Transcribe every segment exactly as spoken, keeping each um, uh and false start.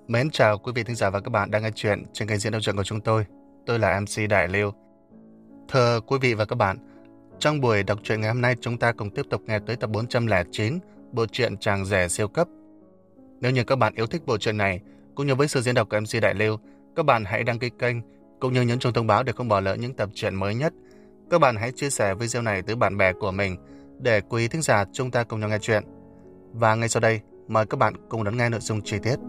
Mến chào quý vị thính giả và các bạn đang nghe chuyện trên kênh diễn đọc truyện của chúng tôi. Tôi là em xê Đại Lưu. Thưa quý vị và các bạn, trong buổi đọc truyện ngày hôm nay chúng ta cùng tiếp tục nghe tới tập bốn trăm lẻ chín bộ truyện Chàng Rể Siêu Cấp. Nếu như các bạn yêu thích bộ truyện này cũng như với sự diễn đọc của em xê Đại Lưu, các bạn hãy đăng ký kênh cũng như nhấn chuông thông báo để không bỏ lỡ những tập truyện mới nhất. Các bạn hãy chia sẻ video này tới bạn bè của mình để quý thính giả chúng ta cùng nhau nghe chuyện. Và ngay sau đây, mời các bạn cùng đón nghe nội dung chi tiết.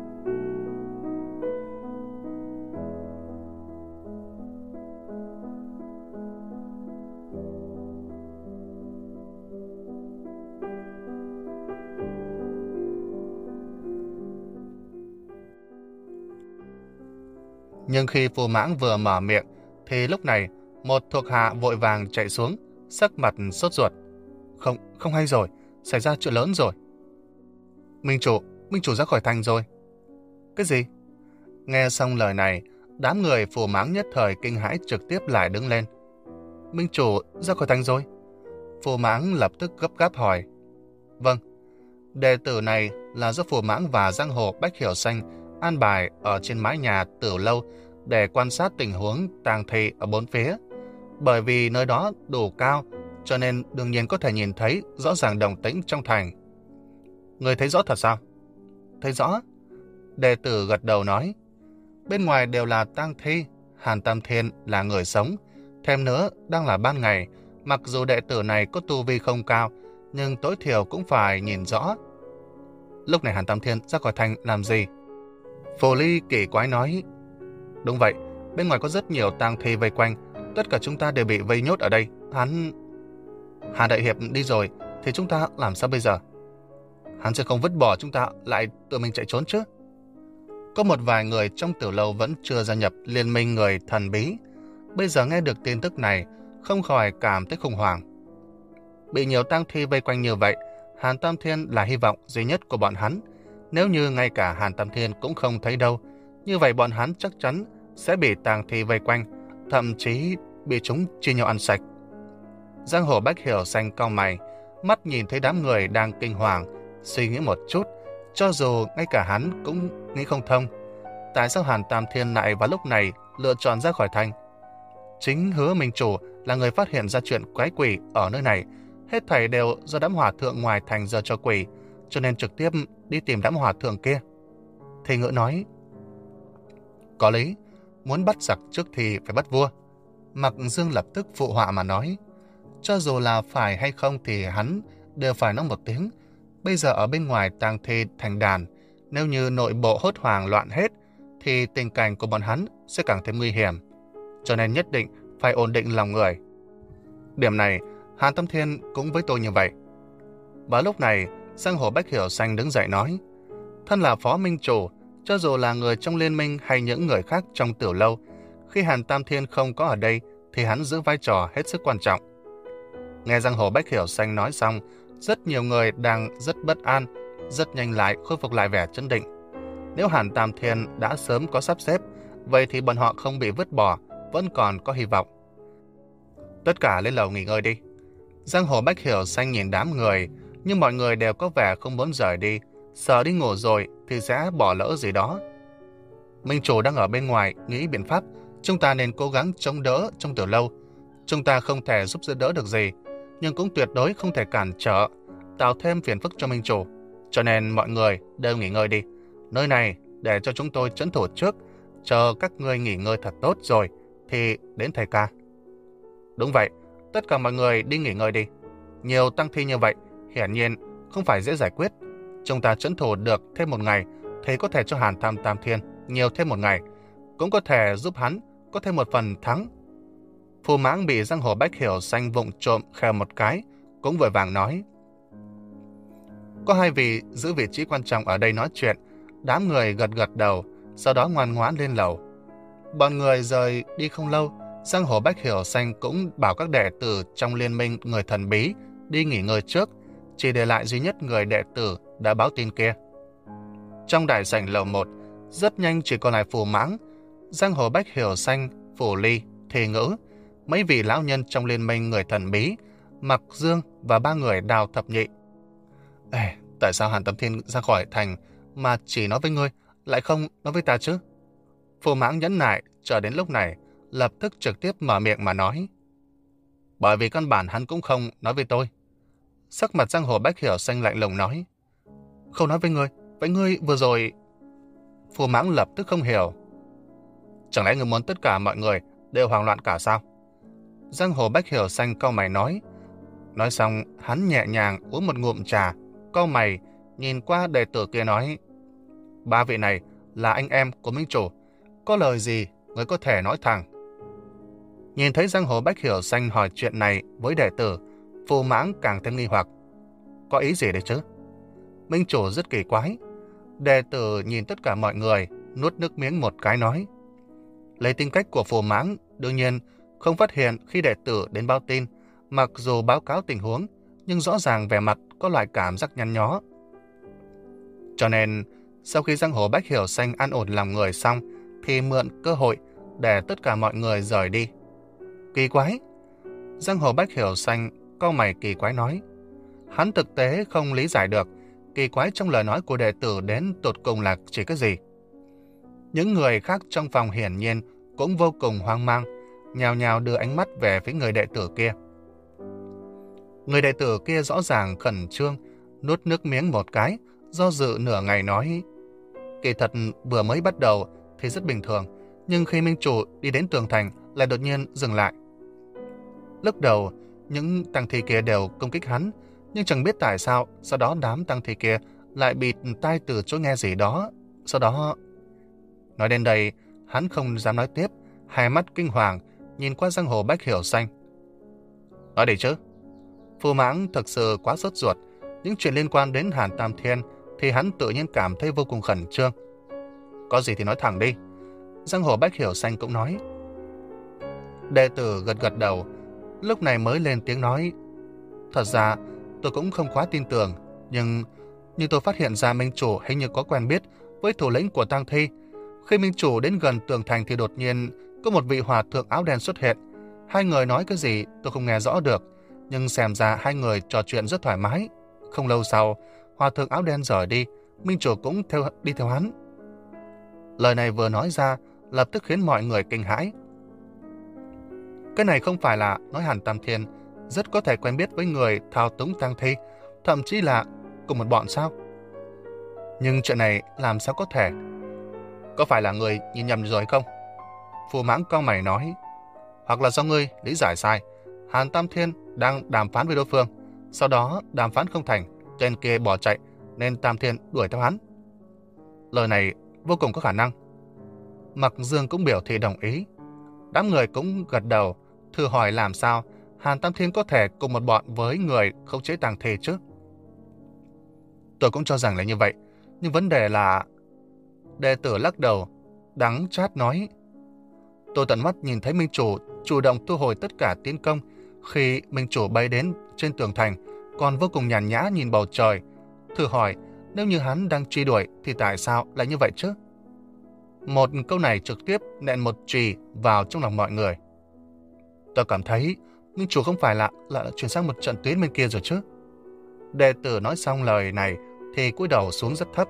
Nhưng khi Phù Mãng vừa mở miệng, thì lúc này một thuộc hạ vội vàng chạy xuống, sắc mặt sốt ruột. Không, không hay rồi, xảy ra chuyện lớn rồi. Minh chủ, Minh chủ ra khỏi thành rồi. Cái gì? Nghe xong lời này, đám người Phù Mãng nhất thời kinh hãi trực tiếp lại đứng lên. Minh chủ ra khỏi thành rồi? Phù Mãng lập tức gấp gáp hỏi. Vâng, đệ tử này là do Phù Mãng và giang hồ Bách Hiểu Xanh an bài ở trên mái nhà Tử Lâu để quan sát tình huống tang thi ở bốn phía. Bởi vì nơi đó đủ cao, cho nên đương nhiên có thể nhìn thấy rõ ràng động tĩnh trong thành. Người thấy rõ thật sao? Thấy rõ. Đệ tử gật đầu nói. Bên ngoài đều là tang thi, Hàn Tam Thiên là người sống. Thêm nữa, đang là ban ngày, mặc dù đệ tử này có tu vi không cao, nhưng tối thiểu cũng phải nhìn rõ. Lúc này Hàn Tam Thiên ra khỏi thành làm gì? Phù Ly kỳ quái nói. Đúng vậy, bên ngoài có rất nhiều tang thi vây quanh, tất cả chúng ta đều bị vây nhốt ở đây. Hắn... Hàn Đại Hiệp đi rồi, thì chúng ta làm sao bây giờ? Hắn sẽ không vứt bỏ chúng ta lại tự mình chạy trốn chứ? Có một vài người trong Tử Lâu vẫn chưa gia nhập liên minh người thần bí. Bây giờ nghe được tin tức này, không khỏi cảm thấy khủng hoảng. Bị nhiều tang thi vây quanh như vậy, Hàn Tam Thiên là hy vọng duy nhất của bọn hắn. Nếu như ngay cả Hàn Tam Thiên cũng không thấy đâu, như vậy bọn hắn chắc chắn sẽ bị tang thi vây quanh, thậm chí bị chúng chia nhau ăn sạch. Giang hồ Bách Hiểu Xanh cau mày, mắt nhìn thấy đám người đang kinh hoàng, suy nghĩ một chút, cho dù ngay cả hắn cũng nghĩ không thông. Tại sao Hàn Tam Thiên lại vào lúc này lựa chọn ra khỏi thành? Chính Hứa Minh Chủ là người phát hiện ra chuyện quái quỷ ở nơi này, hết thảy đều do đám hòa thượng ngoài thành giờ cho quỷ, cho nên trực tiếp đi tìm đám hòa thượng kia. Thì Ngữ nói, có lý, muốn bắt giặc trước thì phải bắt vua. Mặc Dương lập tức phụ họa mà nói, cho dù là phải hay không thì hắn đều phải nói một tiếng. Bây giờ ở bên ngoài tang thi thành đàn, nếu như nội bộ hốt hoảng loạn hết, thì tình cảnh của bọn hắn sẽ càng thêm nguy hiểm. Cho nên nhất định phải ổn định lòng người. Điểm này, Hàn Tam Thiên cũng với tôi như vậy. Và lúc này, giang hồ Bách Hiểu Xanh đứng dậy nói, thân là phó minh chủ, cho dù là người trong liên minh hay những người khác trong Tử Lâu, khi Hàn Tam Thiên không có ở đây thì hắn giữ vai trò hết sức quan trọng. Nghe giang hồ Bách Hiểu Xanh nói xong, rất nhiều người đang rất bất an, rất nhanh lại khôi phục lại vẻ chấn định. Nếu Hàn Tam Thiên đã sớm có sắp xếp, vậy thì bọn họ không bị vứt bỏ, vẫn còn có hy vọng. Tất cả lên lầu nghỉ ngơi đi. Giang hồ Bách Hiểu Xanh nhìn đám người, nhưng mọi người đều có vẻ không muốn rời đi, sợ đi ngủ rồi thì sẽ bỏ lỡ gì đó. Minh chủ đang ở bên ngoài nghĩ biện pháp, chúng ta nên cố gắng chống đỡ trong Tử Lâu. Chúng ta không thể giúp đỡ đỡ được gì, nhưng cũng tuyệt đối không thể cản trở, tạo thêm phiền phức cho Minh chủ. Cho nên mọi người đều nghỉ ngơi đi. Nơi này để cho chúng tôi trấn thủ trước, chờ các ngươi nghỉ ngơi thật tốt rồi thì đến thầy ca. Đúng vậy, tất cả mọi người đi nghỉ ngơi đi. Nhiều tăng thi như vậy, hiển nhiên không phải dễ giải quyết. Chúng ta trấn thủ được thêm một ngày thì có thể cho Hàn Tam Tam Thiên nhiều thêm một ngày, cũng có thể giúp hắn có thêm một phần thắng. Phù Mãng bị giang hồ Bách Hiểu Xanh vụng trộm khều một cái, cũng vội vàng nói. Có hai vị giữ vị trí quan trọng ở đây nói chuyện, đám người gật gật đầu, sau đó ngoan ngoãn lên lầu. Bọn người rời đi không lâu, giang hồ Bách Hiểu Xanh cũng bảo các đệ tử trong liên minh người thần bí đi nghỉ ngơi trước, chỉ để lại duy nhất người đệ tử đã báo tin kia. Trong đại sảnh lầu một, rất nhanh chỉ còn lại Phù Mãng, giang hồ Bách Hiểu Xanh, Phù Ly, Thì Ngữ, mấy vị lão nhân trong liên minh người thần bí, Mặc Dương và ba người Đào Thập Nhị. Ê, tại sao Hàn Tam Thiên ra khỏi thành mà chỉ nói với ngươi lại không nói với ta chứ? Phù Mãng nhẫn nại, chờ đến lúc này, lập tức trực tiếp mở miệng mà nói. Bởi vì căn bản hắn cũng không nói với tôi. Sắc mặt giang hồ Bách Hiểu Xanh lạnh lùng nói. Không nói với ngươi, vậy ngươi vừa rồi... Phù Mãng lập tức không hiểu. Chẳng lẽ ngươi muốn tất cả mọi người đều hoảng loạn cả sao? Giang hồ Bách Hiểu Xanh cau mày nói. Nói xong, hắn nhẹ nhàng uống một ngụm trà, cau mày, nhìn qua đệ tử kia nói. Ba vị này là anh em của minh chủ, có lời gì người có thể nói thẳng. Nhìn thấy giang hồ Bách Hiểu Xanh hỏi chuyện này với đệ tử, Phù Mãng càng thêm nghi hoặc. Có ý gì đấy chứ? Minh chủ rất kỳ quái. Đệ tử nhìn tất cả mọi người, nuốt nước miếng một cái nói. Lấy tính cách của Phù Mãng, đương nhiên không phát hiện khi đệ tử đến báo tin, mặc dù báo cáo tình huống, nhưng rõ ràng vẻ mặt có loại cảm giác nhăn nhó. Cho nên, sau khi giang hồ Bách Hiểu Xanh an ổn lòng người xong, thì mượn cơ hội để tất cả mọi người rời đi. Kỳ quái! Giang hồ Bách Hiểu Xanh cau mày kỳ quái nói. Hắn thực tế không lý giải được kỳ quái trong lời nói của đệ tử đến tột cùng là chỉ cái gì. Những người khác trong phòng hiển nhiên cũng vô cùng hoang mang, nhào nhào đưa ánh mắt về phía người đệ tử kia. Người đệ tử kia rõ ràng khẩn trương, nuốt nước miếng một cái, do dự nửa ngày nói. Kỳ thật vừa mới bắt đầu thì rất bình thường, nhưng khi minh chủ đi đến tường thành lại đột nhiên dừng lại. Lúc đầu, những tăng thi kia đều công kích hắn, nhưng chẳng biết tại sao, sau đó đám tăng thi kia lại bịt tai từ chỗ nghe gì đó. Sau đó... Nói đến đây, hắn không dám nói tiếp, hai mắt kinh hoàng, nhìn qua giang hồ Bách Hiểu Xanh. Nói đi chứ. Phù Mãng thực sự quá sốt ruột, những chuyện liên quan đến Hàn Tam Thiên thì hắn tự nhiên cảm thấy vô cùng khẩn trương. Có gì thì nói thẳng đi. Giang hồ Bách Hiểu Xanh cũng nói. Đệ tử gật gật đầu, lúc này mới lên tiếng nói. Thật ra, tôi cũng không quá tin tưởng, nhưng nhưng tôi phát hiện ra minh chủ hình như có quen biết với thủ lĩnh của tang thi. Khi minh chủ đến gần tường thành thì đột nhiên có một vị hòa thượng áo đen xuất hiện. Hai người nói cái gì tôi không nghe rõ được, nhưng xem ra hai người trò chuyện rất thoải mái. Không lâu sau, hòa thượng áo đen rời đi, minh chủ cũng theo đi theo hắn. Lời này vừa nói ra, lập tức khiến mọi người kinh hãi. Cái này không phải là nói Hàn Tam Thiên rất có thể quen biết với người thao túng tang thi, thậm chí là cùng một bọn sao? Nhưng chuyện này làm sao có thể? Có phải là người nhìn nhầm rồi không? Phù Mãng cau mày nói. Hoặc là do ngươi lý giải sai. Hàn Tam Thiên đang đàm phán với đối phương, sau đó đàm phán không thành, tên kia bỏ chạy nên Tam Thiên đuổi theo hắn. Lời này vô cùng có khả năng. Mặc Dương cũng biểu thị đồng ý. Đám người cũng gật đầu, thử hỏi làm sao Hàn Tam Thiên có thể cùng một bọn với người khống chế tang thi chứ? Tôi cũng cho rằng là như vậy, nhưng vấn đề là... Đệ tử lắc đầu, đắng chát nói. Tôi tận mắt nhìn thấy minh chủ chủ động thu hồi tất cả tiến công khi minh chủ bay đến trên tường thành, còn vô cùng nhàn nhã nhìn bầu trời. Thử hỏi, nếu như hắn đang truy đuổi thì tại sao lại như vậy chứ? Một câu này trực tiếp nện một chì vào trong lòng mọi người. Tôi cảm thấy minh chủ không phải là là chuyển sang một trận tuyến bên kia rồi chứ? Đệ tử nói xong lời này thì cúi đầu xuống rất thấp.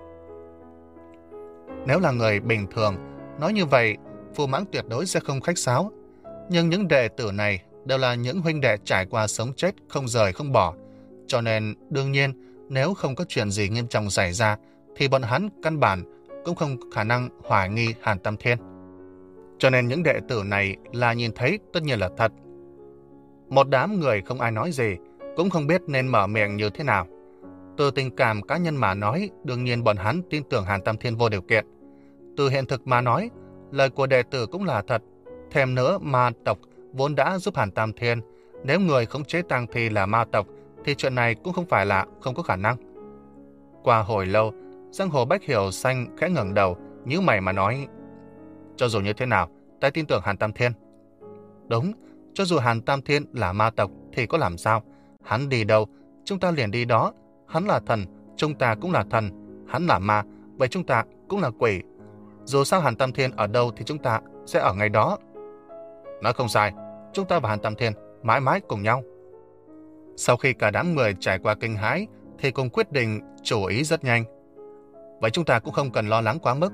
Nếu là người bình thường nói như vậy, Phù Mãng tuyệt đối sẽ không khách sáo. Nhưng những đệ tử này đều là những huynh đệ trải qua sống chết không rời không bỏ. Cho nên đương nhiên nếu không có chuyện gì nghiêm trọng xảy ra thì bọn hắn căn bản cũng không khả năng hoài nghi Hàn Tam Thiên. Cho nên những đệ tử này là nhìn thấy tất nhiên là thật. Một đám người không ai nói gì, cũng không biết nên mở miệng như thế nào. Từ tình cảm cá nhân mà nói, đương nhiên bọn hắn tin tưởng Hàn Tam Thiên vô điều kiện. Từ hiện thực mà nói, lời của đệ tử cũng là thật. Thêm nữa, ma tộc vốn đã giúp Hàn Tam Thiên. Nếu người khống chế tang thi là ma tộc, thì chuyện này cũng không phải là không có khả năng. Qua hồi lâu, giang hồ Bách Hiểu Xanh khẽ ngẩng đầu, nhíu mày mà nói. Cho dù như thế nào, ta tin tưởng Hàn Tam Thiên. Đúng, cho dù Hàn Tam Thiên là ma tộc thì có làm sao? Hắn đi đâu, chúng ta liền đi đó. Hắn là thần, chúng ta cũng là thần. Hắn là ma, vậy chúng ta cũng là quỷ. Dù sao Hàn Tam Thiên ở đâu thì chúng ta sẽ ở ngay đó. Nói không sai, chúng ta và Hàn Tam Thiên mãi mãi cùng nhau. Sau khi cả đám người trải qua kinh hãi thì cùng quyết định chủ ý rất nhanh. Vậy chúng ta cũng không cần lo lắng quá mức.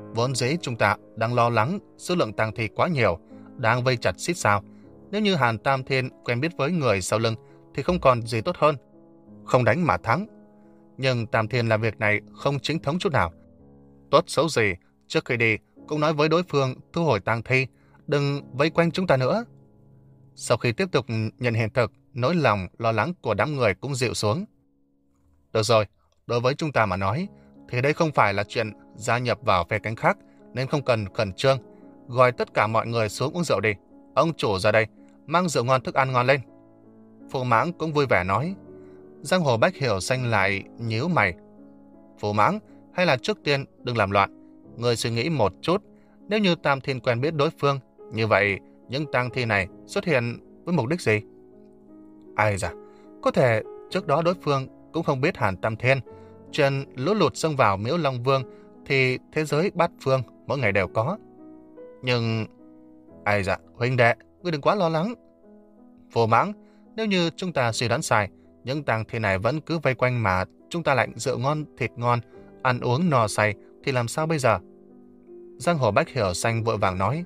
Vốn dĩ chúng ta đang lo lắng số lượng tang thi quá nhiều, đang vây chặt xít sao. Nếu như Hàn Tam Thiên quen biết với người sau lưng thì không còn gì tốt hơn. Không đánh mà thắng. Nhưng Tam Thiên làm việc này không chính thống chút nào. Tốt xấu gì, trước khi đi cũng nói với đối phương thu hồi tang thi, đừng vây quanh chúng ta nữa. Sau khi tiếp tục nhận hiện thực, nỗi lòng lo lắng của đám người cũng dịu xuống. Được rồi, đối với chúng ta mà nói, thì đây không phải là chuyện gia nhập vào phe cánh khác, nên không cần khẩn trương. Gọi tất cả mọi người xuống uống rượu đi. Ông chủ ra đây, mang rượu ngon thức ăn ngon lên. Phù Mãng cũng vui vẻ nói. Giang hồ Bách Hiểu Xanh lại nhíu mày. Phù Mãng, hay là trước tiên đừng làm loạn. Người suy nghĩ một chút, nếu như Tam Thiên quen biết đối phương, như vậy những tang thi này xuất hiện với mục đích gì? Ai da, có thể trước đó đối phương cũng không biết Hàn Tam Thiên. Chuyện lũ lụt xông vào Miếu Long Vương thì thế giới bát phương mỗi ngày đều có. Nhưng... Ai dạ, huynh đệ, ngươi đừng quá lo lắng. Phù Mãng, nếu như chúng ta suy đoán sai, những tang thi này vẫn cứ vây quanh mà chúng ta lại rượu ngon, thịt ngon, ăn uống no say, thì làm sao bây giờ? Giang hồ Bách Hiểu Xanh vội vàng nói.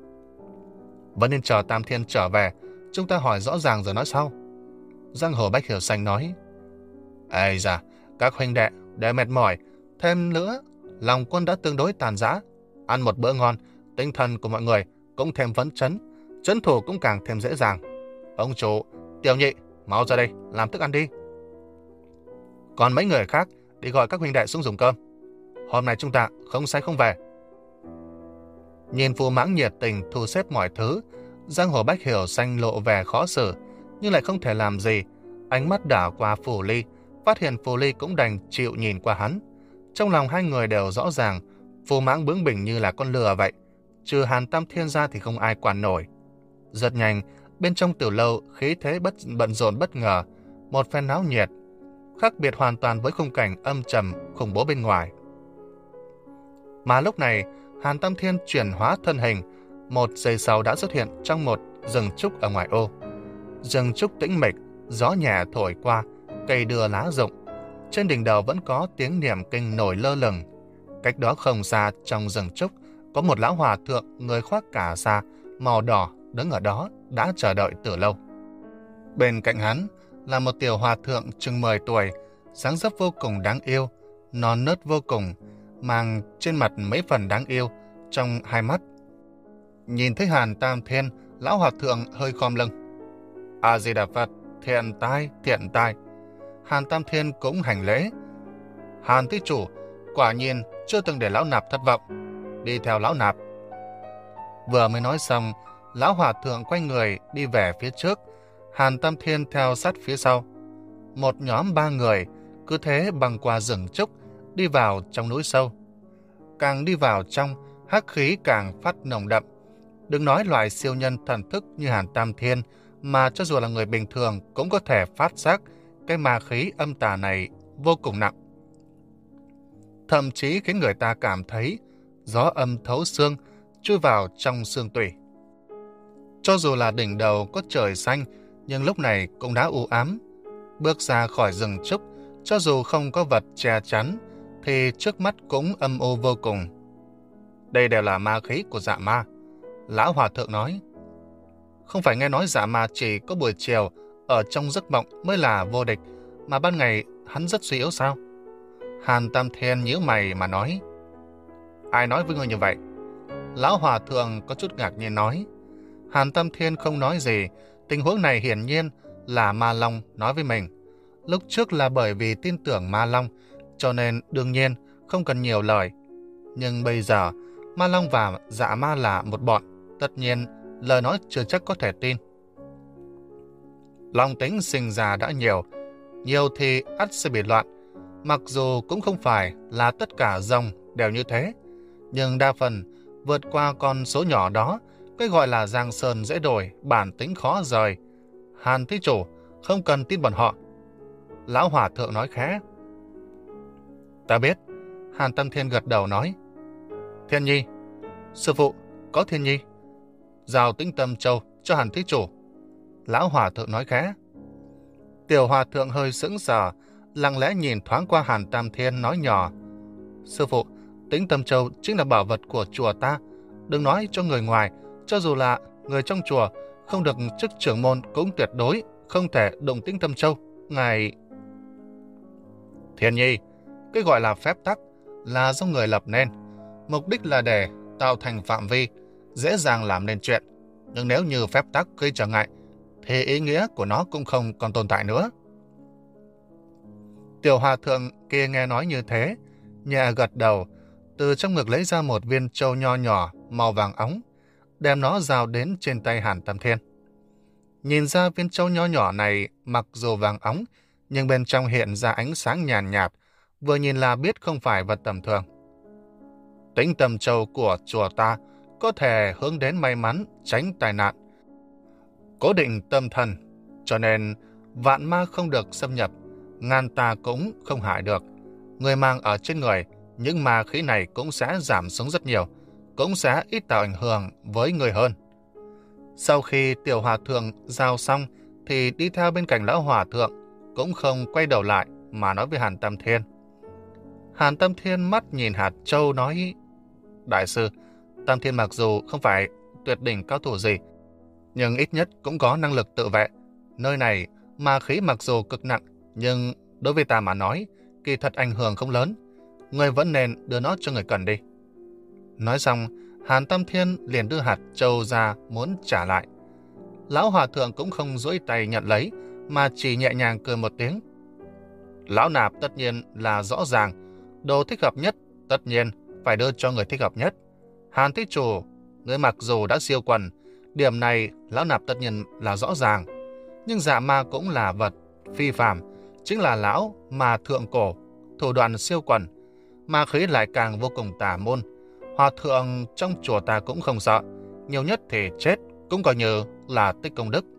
Vẫn nên chờ Tam Thiên trở về, chúng ta hỏi rõ ràng rồi nói sau. Giang hồ Bách Hiểu Xanh nói. Ây da, các huynh đệ đều mệt mỏi, thêm nữa, lòng quân đã tương đối tàn rã. Ăn một bữa ngon, tinh thần của mọi người cũng thêm phấn chấn, trấn thủ cũng càng thêm dễ dàng. Ông chủ, Tiểu Nhị, mau ra đây, làm thức ăn đi. Còn mấy người khác, đi gọi các huynh đệ xuống dùng cơm. Hôm nay chúng ta không say không về. Nhìn Phù Mãng nhiệt tình thu xếp mọi thứ, Giang hồ Bách Hiểu Xanh lộ vẻ khó xử, nhưng lại không thể làm gì. Ánh mắt đảo qua Phù Ly, phát hiện Phù Ly cũng đành chịu nhìn qua hắn. Trong lòng hai người đều rõ ràng, Phù Mãng bướng bỉnh như là con lừa vậy. Trừ Hàn Tam Thiên ra thì không ai quản nổi. Rất nhanh, bên trong tiểu lâu khí thế bất bận rộn bất ngờ, một phen náo nhiệt, khác biệt hoàn toàn với khung cảnh âm trầm khủng bố bên ngoài. Mà lúc này, Hàn Tam Thiên chuyển hóa thân hình, một giây sau đã xuất hiện trong một rừng trúc ở ngoài ô. Rừng trúc tĩnh mịch, gió nhẹ thổi qua, cây đưa lá rụng. Trên đỉnh đầu vẫn có tiếng niệm kinh nổi lơ lửng. Cách đó không xa trong rừng trúc, có một lão hòa thượng người khoác cà sa màu đỏ đứng ở đó đã chờ đợi từ lâu. Bên cạnh hắn là một tiểu hòa thượng chừng mười tuổi, dáng dấp vô cùng đáng yêu, non nớt vô cùng, mang trên mặt mấy phần đáng yêu trong hai mắt. Nhìn thấy Hàn Tam Thiên, lão hòa thượng hơi khom lưng. A Di Đà Phật, thiện tai, thiện tai. Hàn Tam Thiên cũng hành lễ. Hàn thí chủ, quả nhiên chưa từng để lão nạp thất vọng. Đi theo lão nạp. Vừa mới nói xong, lão hòa thượng quay người đi về phía trước, Hàn Tam Thiên theo sát phía sau. Một nhóm ba người cứ thế băng qua rừng trúc, đi vào trong núi sâu. Càng đi vào trong, hắc khí càng phát nồng đậm. Đừng nói loại siêu nhân thần thức như Hàn Tam Thiên, mà cho dù là người bình thường cũng có thể phát giác cái ma khí âm tà này vô cùng nặng. Thậm chí khiến người ta cảm thấy gió âm thấu xương, chui vào trong xương tủy. Cho dù là đỉnh đầu có trời xanh, nhưng lúc này cũng đã u ám. Bước ra khỏi rừng trúc, cho dù không có vật che chắn, thì trước mắt cũng âm u vô cùng. Đây đều là ma khí của dạ ma. Lão hòa thượng nói. Không phải nghe nói dạ ma chỉ có buổi chiều ở trong giấc mộng mới là vô địch, mà ban ngày hắn rất suy yếu sao? Hàn Tam Thiên nhíu mày mà nói. Ai nói với ngươi như vậy? Lão hòa thượng có chút ngạc nhiên nói. Hàn Tam Thiên không nói gì. Tình huống này hiển nhiên là Ma Long nói với mình. Lúc trước là bởi vì tin tưởng Ma Long, cho nên đương nhiên không cần nhiều lời. Nhưng bây giờ, Ma Long và dạ ma là một bọn, tất nhiên lời nói chưa chắc có thể tin. Long tính sinh ra đã nhiều, nhiều thì ắt sẽ bị loạn. Mặc dù cũng không phải là tất cả rồng đều như thế, nhưng đa phần vượt qua con số nhỏ đó, cái gọi là giang sơn dễ đổi, bản tính khó rời. Hàn thí chủ không cần tin bọn họ. Lão hòa thượng nói khẽ. Ta biết. Hàn Tam Thiên gật đầu nói. Thiên Nhi. Sư phụ, có Thiên Nhi. Giao Tĩnh Tâm Châu cho Hàn thí chủ. Lão hòa thượng nói khẽ. Tiểu hòa thượng hơi sững sờ, lặng lẽ nhìn thoáng qua Hàn Tam Thiên nói nhỏ. Sư phụ, Tĩnh Tâm Châu chính là bảo vật của chùa ta. Đừng nói cho người ngoài, cho dù là người trong chùa không được chức trưởng môn cũng tuyệt đối không thể đụng Tĩnh Tâm Châu. Ngài... Thiên Nhi, cái gọi là phép tắc là do người lập nên. Mục đích là để tạo thành phạm vi, dễ dàng làm nên chuyện. Nhưng nếu như phép tắc gây trở ngại, thì ý nghĩa của nó cũng không còn tồn tại nữa. Tiểu hòa thượng kia nghe nói như thế, nhẹ gật đầu, từ trong ngực lấy ra một viên châu nho nhỏ màu vàng óng, đem nó giao đến trên tay Hàn Tam Thiên. Nhìn ra viên châu nho nhỏ này mặc dù vàng óng, nhưng bên trong hiện ra ánh sáng nhàn nhạt, vừa nhìn là biết không phải vật tầm thường. Tĩnh Tâm Châu của chùa ta có thể hướng đến may mắn, tránh tai nạn, cố định tâm thần, cho nên vạn ma không được xâm nhập, ngàn tà cũng không hại được. Người mang ở trên người, những ma khí này cũng sẽ giảm xuống rất nhiều, cũng sẽ ít tạo ảnh hưởng với người hơn. Sau khi tiểu hòa thượng giao xong, thì đi theo bên cạnh lão hòa thượng, cũng không quay đầu lại mà nói với Hàn Tam Thiên. Hàn Tam Thiên mắt nhìn hạt châu nói: Đại sư, Tam Thiên mặc dù không phải tuyệt đỉnh cao thủ gì, nhưng ít nhất cũng có năng lực tự vệ. Nơi này ma khí mặc dù cực nặng, nhưng đối với ta mà nói, kỳ thật ảnh hưởng không lớn. Người vẫn nên đưa nó cho người cần đi. Nói xong, Hàn Tam Thiên liền đưa hạt châu ra muốn trả lại. Lão hòa thượng cũng không duỗi tay nhận lấy, mà chỉ nhẹ nhàng cười một tiếng. Lão nạp tất nhiên là rõ ràng, đồ thích hợp nhất tất nhiên phải đưa cho người thích hợp nhất. Hàn thí chủ, người mặc dù đã siêu quần, điểm này lão nạp tất nhiên là rõ ràng, nhưng dạ ma cũng là vật phi phàm, chính là lão mà thượng cổ, thủ đoạn siêu quần, ma khí lại càng vô cùng tà môn. Hòa thượng trong chùa ta cũng không sợ, nhiều nhất thì chết cũng coi như là tích công đức.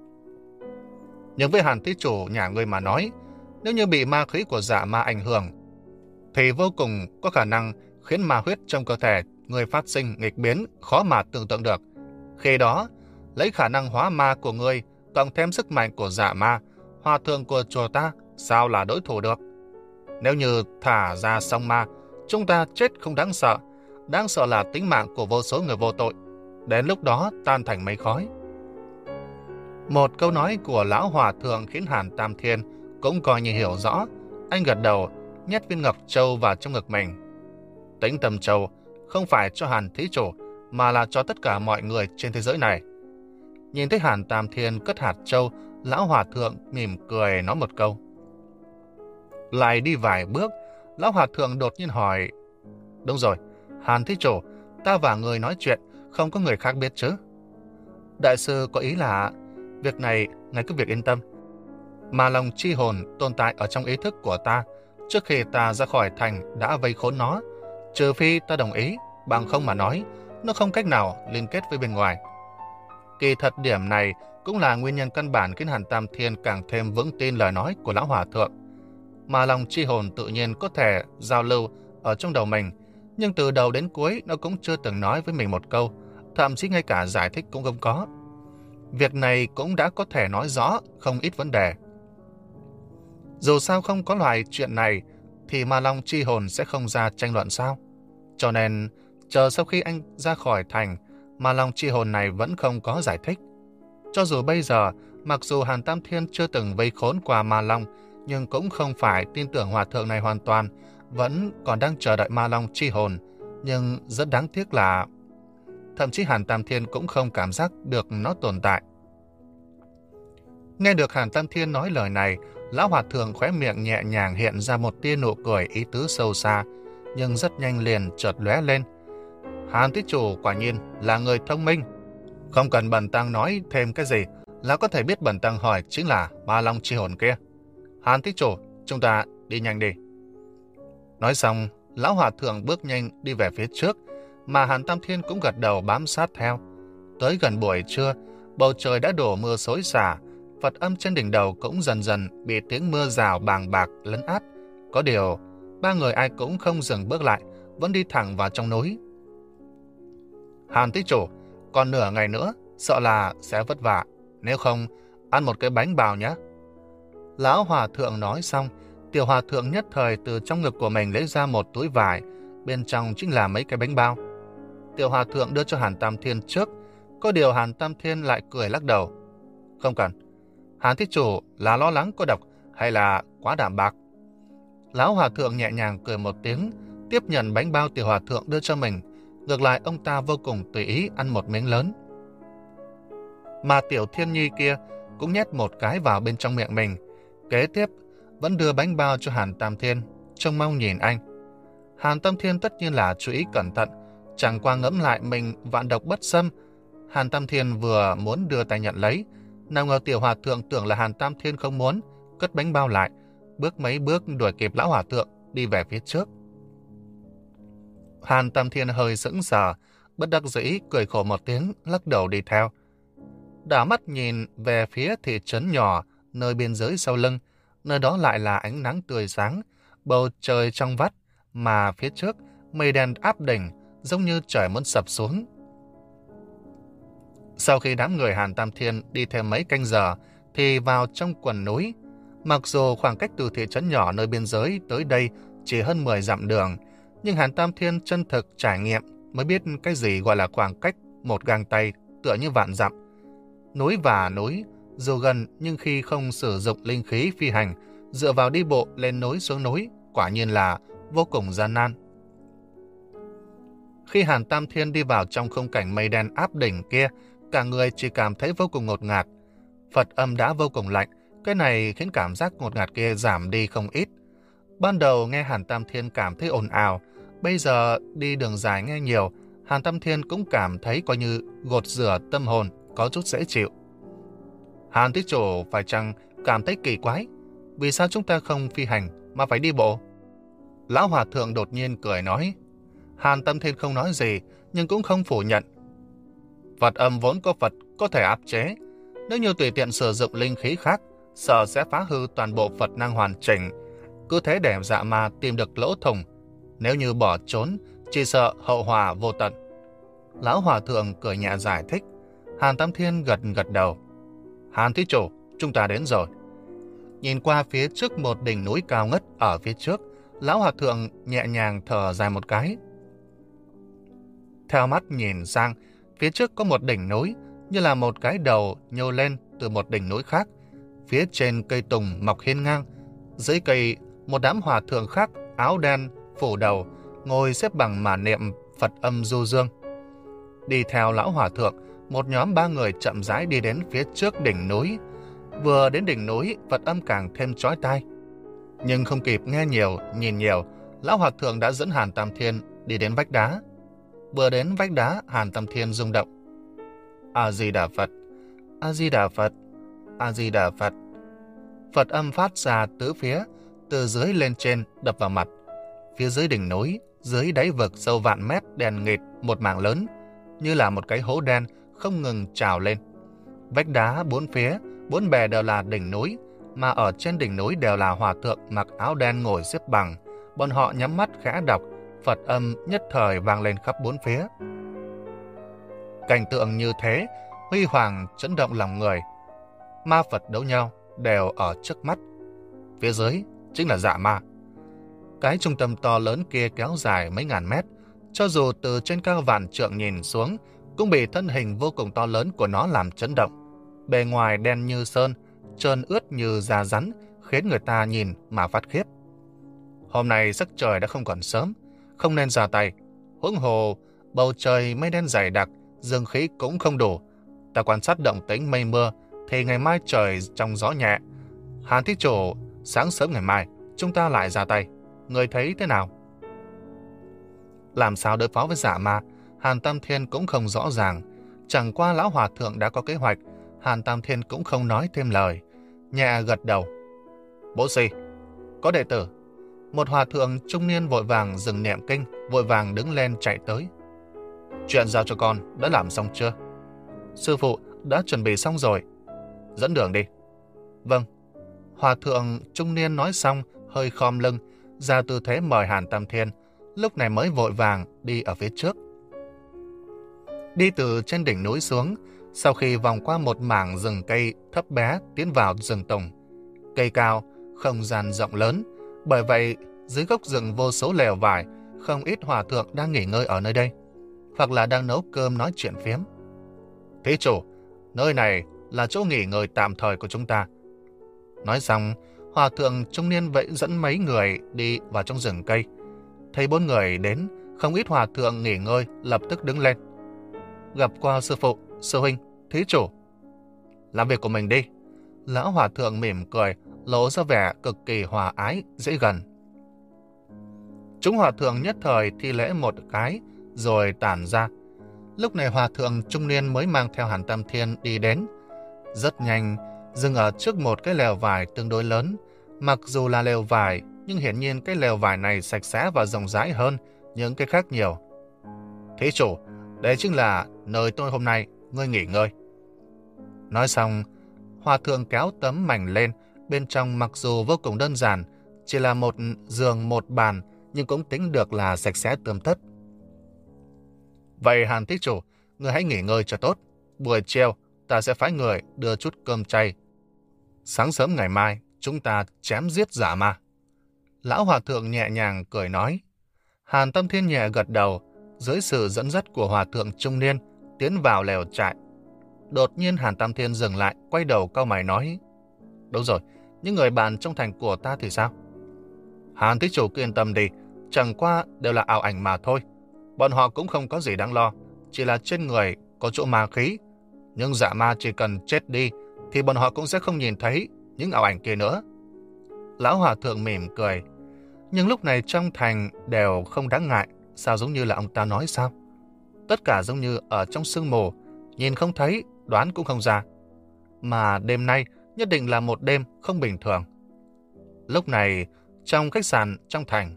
Nhưng với Hàn thí chủ nhà ngươi mà nói, nếu như bị ma khí của dạ ma ảnh hưởng, thì vô cùng có khả năng khiến ma huyết trong cơ thể người phát sinh nghịch biến khó mà tưởng tượng được. Khi đó, lấy khả năng hóa ma của ngươi cộng thêm sức mạnh của dạ ma, hòa thượng của chùa ta sao là đối thủ được? Nếu như thả ra sông ma, chúng ta chết không đáng sợ, đáng sợ là tính mạng của vô số người vô tội, đến lúc đó tan thành mây khói. Một câu nói của lão hòa thượng khiến Hàn Tam Thiên cũng coi như hiểu rõ. Anh gật đầu, nhét viên ngọc châu vào trong ngực mình. Tĩnh Tâm Châu không phải cho Hàn thí chủ, mà là cho tất cả mọi người trên thế giới này. Nhìn thấy Hàn Tam Thiên cất hạt châu, lão hòa thượng mỉm cười nói một câu. Lại đi vài bước, lão hòa thượng đột nhiên hỏi: Đúng rồi, Hàn thí chủ, ta và người nói chuyện, không có người khác biết chứ? Đại sư có ý là, việc này ngài cứ việc yên tâm. Mà lòng chi hồn tồn tại ở trong ý thức của ta, trước khi ta ra khỏi thành đã vây khốn nó, trừ phi ta đồng ý, bằng không mà nói, nó không cách nào liên kết với bên ngoài. Kỳ thật điểm này cũng là nguyên nhân căn bản khiến Hàn Tam Thiên càng thêm vững tin lời nói của lão hòa thượng. Mà lòng chi hồn tự nhiên có thể giao lưu ở trong đầu mình, nhưng từ đầu đến cuối nó cũng chưa từng nói với mình một câu, thậm chí ngay cả giải thích cũng không có. Việc này cũng đã có thể nói rõ không ít vấn đề. Dù sao không có loại chuyện này, thì mà lòng chi hồn sẽ không ra tranh luận sao? Cho nên, chờ sau khi anh ra khỏi thành, mà lòng chi hồn này vẫn không có giải thích. Cho dù bây giờ, mặc dù Hàn Tam Thiên chưa từng vây khốn qua Ma Long, nhưng cũng không phải tin tưởng hòa thượng này hoàn toàn, vẫn còn đang chờ đợi Ma Long chi hồn. Nhưng rất đáng tiếc là thậm chí Hàn Tam Thiên cũng không cảm giác được nó tồn tại. Nghe được Hàn Tam Thiên nói lời này, lão hòa thượng khóe miệng nhẹ nhàng hiện ra một tia nụ cười ý tứ sâu xa, nhưng rất nhanh liền chợt lóe lên. Hàn thí chủ quả nhiên là người thông minh, không cần bần tăng nói thêm cái gì, lão có thể biết bần tăng hỏi chính là Ma Long chi hồn kia. Hàn thí chủ, chúng ta đi nhanh đi. Nói xong, lão hòa thượng bước nhanh đi về phía trước, mà Hàn Tam Thiên cũng gật đầu bám sát theo. Tới gần buổi trưa, bầu trời đã đổ mưa xối xả, Phật âm trên đỉnh đầu cũng dần dần bị tiếng mưa rào bàng bạc lấn át. Có điều, ba người ai cũng không dừng bước lại, vẫn đi thẳng vào trong núi. Hàn thí chủ, còn nửa ngày nữa, sợ là sẽ vất vả, nếu không, ăn một cái bánh bào nhé. Lão hòa thượng nói xong, tiểu hòa thượng nhất thời từ trong ngực của mình lấy ra một túi vải, bên trong chính là mấy cái bánh bao. Tiểu hòa thượng đưa cho Hàn Tam Thiên trước, có điều Hàn Tam Thiên lại cười lắc đầu. Không cần, Hàn thí chủ là lo lắng có độc hay là quá đạm bạc? Lão hòa thượng nhẹ nhàng cười một tiếng, tiếp nhận bánh bao tiểu hòa thượng đưa cho mình. Ngược lại ông ta vô cùng tùy ý ăn một miếng lớn. Mà tiểu Thiên Nhi kia cũng nhét một cái vào bên trong miệng mình. Kế tiếp vẫn đưa bánh bao cho Hàn Tam Thiên, trông mong nhìn anh. Hàn Tam Thiên tất nhiên là chú ý cẩn thận, chẳng qua ngẫm lại mình vạn độc bất xâm. Hàn Tam Thiên vừa muốn đưa tay nhận lấy, nào ngờ tiểu hòa thượng tưởng là Hàn Tam Thiên không muốn, cất bánh bao lại, bước mấy bước đuổi kịp lão hòa thượng đi về phía trước. Hàn Tam Thiên hơi sững sờ, bất đắc dĩ cười khổ một tiếng, lắc đầu đi theo. Đảo mắt nhìn về phía thị trấn nhỏ nơi biên giới sau lưng, nơi đó lại là ánh nắng tươi sáng, bầu trời trong vắt, mà phía trước mây đen áp đỉnh, giống như trời muốn sập xuống. Sau khi đám người Hàn Tam Thiên đi thêm mấy canh giờ thì vào trong quần núi. Mặc dù khoảng cách từ thị trấn nhỏ nơi biên giới tới đây chỉ hơn mười dặm đường, nhưng Hàn Tam Thiên chân thực trải nghiệm mới biết cái gì gọi là khoảng cách một gang tay, tựa như vạn dặm. Núi và núi, dù gần nhưng khi không sử dụng linh khí phi hành, dựa vào đi bộ lên núi xuống núi, quả nhiên là vô cùng gian nan. Khi Hàn Tam Thiên đi vào trong khung cảnh mây đen áp đỉnh kia, cả người chỉ cảm thấy vô cùng ngột ngạt. Phật âm đã vô cùng lạnh, cái này khiến cảm giác ngột ngạt kia giảm đi không ít. Ban đầu nghe Hàn Tam Thiên cảm thấy ồn ào, bây giờ đi đường dài nghe nhiều, Hàn Tam Thiên cũng cảm thấy coi như gột rửa tâm hồn, có chút dễ chịu. Hàn thí chủ phải chăng cảm thấy kỳ quái? Vì sao chúng ta không phi hành mà phải đi bộ? Lão hòa thượng đột nhiên cười nói. Hàn Tam Thiên không nói gì, nhưng cũng không phủ nhận. Phật âm vốn có Phật có thể áp chế. Nếu như tùy tiện sử dụng linh khí khác, sợ sẽ phá hư toàn bộ Phật năng hoàn chỉnh. Cứ thế để dạ ma tìm được lỗ thủng. Nếu như bỏ trốn, chỉ sợ hậu họa vô tận. Lão hòa thượng cười nhẹ giải thích. Hàn Tam Thiên gật gật đầu. Hàn thí chủ, chúng ta đến rồi. Nhìn qua phía trước một đỉnh núi cao ngất ở phía trước, lão hòa thượng nhẹ nhàng thở dài một cái. Theo mắt nhìn sang, phía trước có một đỉnh núi, như là một cái đầu nhô lên từ một đỉnh núi khác. Phía trên cây tùng mọc hiên ngang, dưới cây một đám hòa thượng khác áo đen phủ đầu, ngồi xếp bằng mà niệm Phật âm du dương. Đi theo lão hòa thượng, một nhóm ba người chậm rãi đi đến phía trước đỉnh núi. Vừa đến đỉnh núi, Phật âm càng thêm chói tai. Nhưng không kịp nghe nhiều, nhìn nhiều, lão hòa thượng đã dẫn Hàn Tam Thiên đi đến vách đá. Vừa đến vách đá, Hàn Tam Thiên rung động. A-di-đà Phật, A-di-đà Phật, A-di-đà Phật. Phật âm phát ra tứ phía, từ dưới lên trên đập vào mặt. Phía dưới đỉnh núi, dưới đáy vực sâu vạn mét đen nghịt một mảng lớn, như là một cái hố đen không ngừng trào lên. Vách đá bốn phía, bốn bề đều là đỉnh núi, mà ở trên đỉnh núi đều là hòa thượng mặc áo đen ngồi xếp bằng. Bọn họ nhắm mắt khẽ đọc, Phật âm nhất thời vang lên khắp bốn phía. Cảnh tượng như thế, huy hoàng chấn động lòng người. Ma Phật đấu nhau đều ở trước mắt. Phía dưới chính là dạ ma. Cái trung tâm to lớn kia kéo dài mấy ngàn mét, cho dù từ trên cao vạn trượng nhìn xuống, cũng bị thân hình vô cùng to lớn của nó làm chấn động. Bề ngoài đen như sơn, trơn ướt như da rắn, khiến người ta nhìn mà phát khiếp. Hôm nay sắc trời đã không còn sớm, không nên ra tay. Huống hồ, bầu trời mây đen dày đặc, dương khí cũng không đủ. Ta quan sát động tĩnh mây mưa, thì ngày mai trời trong gió nhẹ. Hàn thí chủ, sáng sớm ngày mai, chúng ta lại ra tay. Người thấy thế nào? Làm sao đối phó với dạ ma, Hàn Tam Thiên cũng không rõ ràng. Chẳng qua lão hòa thượng đã có kế hoạch, Hàn Tam Thiên cũng không nói thêm lời, nhẹ gật đầu. Bố sĩ, có đệ tử. Một hòa thượng trung niên vội vàng dừng niệm kinh, vội vàng đứng lên chạy tới. Chuyện giao cho con đã làm xong chưa? Sư phụ đã chuẩn bị xong rồi. Dẫn đường đi. Vâng. Hòa thượng trung niên nói xong, hơi khom lưng, ra tư thế mời Hàn Tam Thiên, lúc này mới vội vàng đi ở phía trước. Đi từ trên đỉnh núi xuống, sau khi vòng qua một mảng rừng cây thấp bé tiến vào rừng tùng. Cây cao, không gian rộng lớn, bởi vậy dưới gốc rừng vô số lều vải, không ít hòa thượng đang nghỉ ngơi ở nơi đây, hoặc là đang nấu cơm nói chuyện phiếm. Thí chủ, nơi này là chỗ nghỉ ngơi tạm thời của chúng ta. Nói xong, hòa thượng trung niên vậy dẫn mấy người đi vào trong rừng cây. Thấy bốn người đến, không ít hòa thượng nghỉ ngơi lập tức đứng lên. Gặp qua sư phụ, sư huynh, thí chủ. Làm việc của mình đi. Lão hòa thượng mỉm cười, lộ ra vẻ cực kỳ hòa ái, dễ gần. Chúng hòa thượng nhất thời thi lễ một cái, rồi tản ra. Lúc này hòa thượng trung niên mới mang theo Hàn Tam Thiên đi đến. Rất nhanh, dừng ở trước một cái lều vải tương đối lớn. Mặc dù là lều vải, nhưng hiển nhiên cái lều vải này sạch sẽ và rộng rãi hơn những cái khác nhiều. Thí chủ, đây chính là nơi tôi hôm nay, ngươi nghỉ ngơi. Nói xong, hòa thượng kéo tấm mảnh lên, bên trong mặc dù vô cùng đơn giản, chỉ là một giường một bàn, nhưng cũng tính được là sạch sẽ tươm tất. Vậy Hàn thí chủ, ngươi hãy nghỉ ngơi cho tốt. Buổi chiều, ta sẽ phái người đưa chút cơm chay. Sáng sớm ngày mai, chúng ta chém giết giả ma. Lão hòa thượng nhẹ nhàng cười nói. Hàn Tam Thiên nhẹ gật đầu, dưới sự dẫn dắt của hòa thượng trung niên, tiến vào lều trại. Đột nhiên Hàn Tam Thiên dừng lại, quay đầu cau mày nói. Đúng rồi, những người bạn trong thành của ta thì sao? Hàn thí chủ cứ yên tâm đi, chẳng qua đều là ảo ảnh mà thôi. Bọn họ cũng không có gì đáng lo, chỉ là trên người có chỗ ma khí. Nhưng giả ma chỉ cần chết đi, thì bọn họ cũng sẽ không nhìn thấy những ảo ảnh kia nữa. Lão hòa thượng mỉm cười. Nhưng lúc này trong thành đều không đáng ngại, sao giống như là ông ta nói sao? Tất cả giống như ở trong sương mù, nhìn không thấy, đoán cũng không ra. Mà đêm nay nhất định là một đêm không bình thường. Lúc này, trong khách sạn trong thành,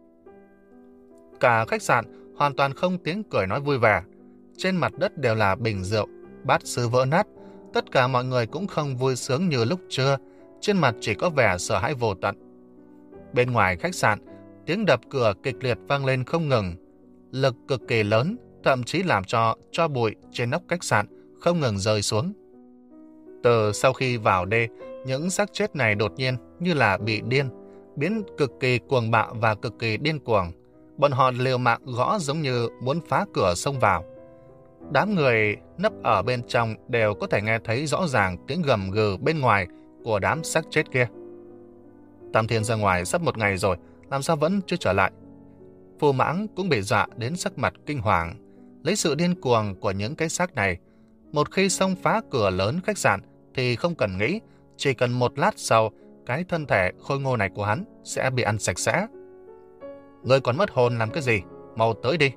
cả khách sạn hoàn toàn không tiếng cười nói vui vẻ. Trên mặt đất đều là bình rượu, bát sứ vỡ nát. Tất cả mọi người cũng không vui sướng như lúc trưa, trên mặt chỉ có vẻ sợ hãi vô tận. Bên ngoài khách sạn, tiếng đập cửa kịch liệt vang lên không ngừng. Lực cực kỳ lớn, thậm chí làm cho tro bụi trên nóc khách sạn không ngừng rơi xuống. Từ sau khi vào đê, những xác chết này đột nhiên như là bị điên, biến cực kỳ cuồng bạo và cực kỳ điên cuồng. Bọn họ liều mạng gõ giống như muốn phá cửa xông vào. Đám người nấp ở bên trong đều có thể nghe thấy rõ ràng tiếng gầm gừ bên ngoài của đám xác chết kia. Tam Thiên ra ngoài sắp một ngày rồi, làm sao vẫn chưa trở lại? Phù Mãng cũng bị dọa đến sắc mặt kinh hoàng. Lấy sự điên cuồng của những cái xác này, một khi xông phá cửa lớn khách sạn thì không cần nghĩ, chỉ cần một lát sau, cái thân thể khôi ngô này của hắn sẽ bị ăn sạch sẽ. Ngươi còn mất hồn làm cái gì? Mau tới đi.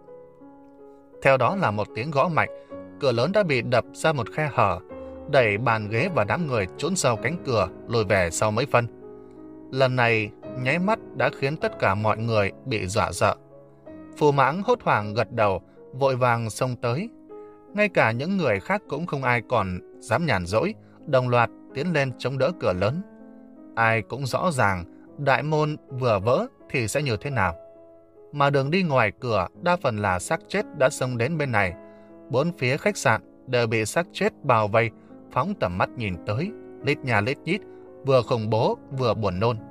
Theo đó là một tiếng gõ mạnh, cửa lớn đã bị đập ra một khe hở, đẩy bàn ghế và đám người trốn sau cánh cửa lùi về sau mấy phân. Lần này, nháy mắt đã khiến tất cả mọi người bị dọa sợ. Phù Mãng hốt hoảng gật đầu, vội vàng xông tới. Ngay cả những người khác cũng không ai còn dám nhàn rỗi, đồng loạt tiến lên chống đỡ cửa lớn. Ai cũng rõ ràng, đại môn vừa vỡ thì sẽ như thế nào. Mà đường đi ngoài cửa đa phần là xác chết đã xông đến bên này. Bốn phía khách sạn đều bị xác chết bao vây, phóng tầm mắt nhìn tới, lít nhà lít nhít, vừa khủng bố vừa buồn nôn.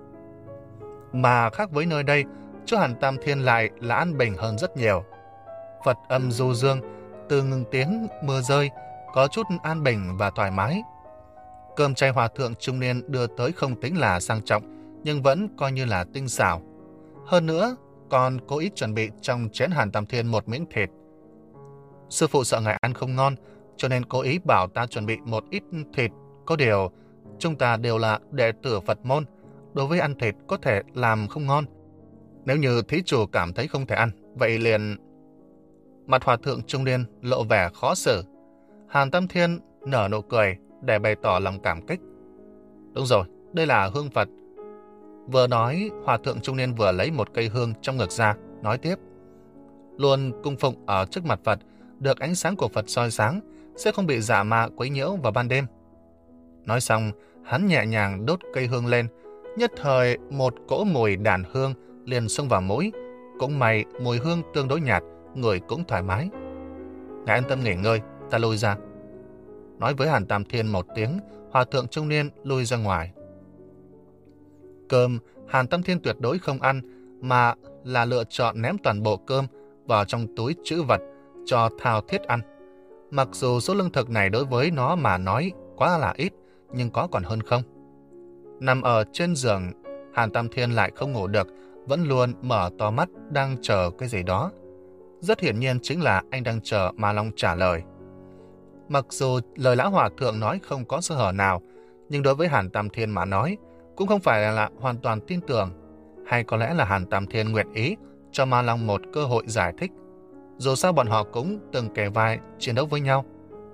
Mà khác với nơi đây, chỗ Hàn Tam Thiên lại là an bình hơn rất nhiều. Phật âm du dương, từ ngừng tiếng mưa rơi, có chút an bình và thoải mái. Cơm chay hòa thượng trung niên đưa tới không tính là sang trọng, nhưng vẫn coi như là tinh xảo. Hơn nữa, còn cố ý chuẩn bị trong chén Hàn Tam Thiên một miếng thịt. Sư phụ sợ ngài ăn không ngon, cho nên cố ý bảo ta chuẩn bị một ít thịt. Có điều, chúng ta đều là đệ tử Phật môn, đối với ăn thịt có thể làm không ngon. Nếu như thí chủ cảm thấy không thể ăn, vậy liền... Mặt hòa thượng trung niên lộ vẻ khó xử. Hàn Tam Thiên nở nụ cười để bày tỏ lòng cảm kích. Đúng rồi, đây là hương Phật. Vừa nói, hòa thượng trung niên vừa lấy một cây hương trong ngực ra, nói tiếp. Luôn cung phụng ở trước mặt Phật, được ánh sáng của Phật soi sáng, sẽ không bị giả ma quấy nhiễu vào ban đêm. Nói xong, hắn nhẹ nhàng đốt cây hương lên, nhất thời một cỗ mùi đàn hương liền xông vào mũi. Cũng may mùi hương tương đối nhạt, người cũng thoải mái. Ngài an tâm nghỉ ngơi, ta lui ra. Nói với Hàn Tam Thiên một tiếng, hòa thượng trung niên lui ra ngoài. Cơm, Hàn Tam Thiên tuyệt đối không ăn, mà là lựa chọn ném toàn bộ cơm vào trong túi trữ vật cho thao thiết ăn. Mặc dù số lương thực này đối với nó mà nói quá là ít, nhưng có còn hơn không. Nằm ở trên giường, Hàn Tam Thiên lại không ngủ được, vẫn luôn mở to mắt đang chờ cái gì đó. Rất hiển nhiên chính là anh đang chờ Ma Long trả lời. Mặc dù lời lão hòa thượng nói không có sơ hở nào, nhưng đối với Hàn Tam Thiên mà nói, cũng không phải là, là hoàn toàn tin tưởng. Hay có lẽ là Hàn Tam Thiên nguyện ý cho Ma Long một cơ hội giải thích. Dù sao bọn họ cũng từng kề vai chiến đấu với nhau.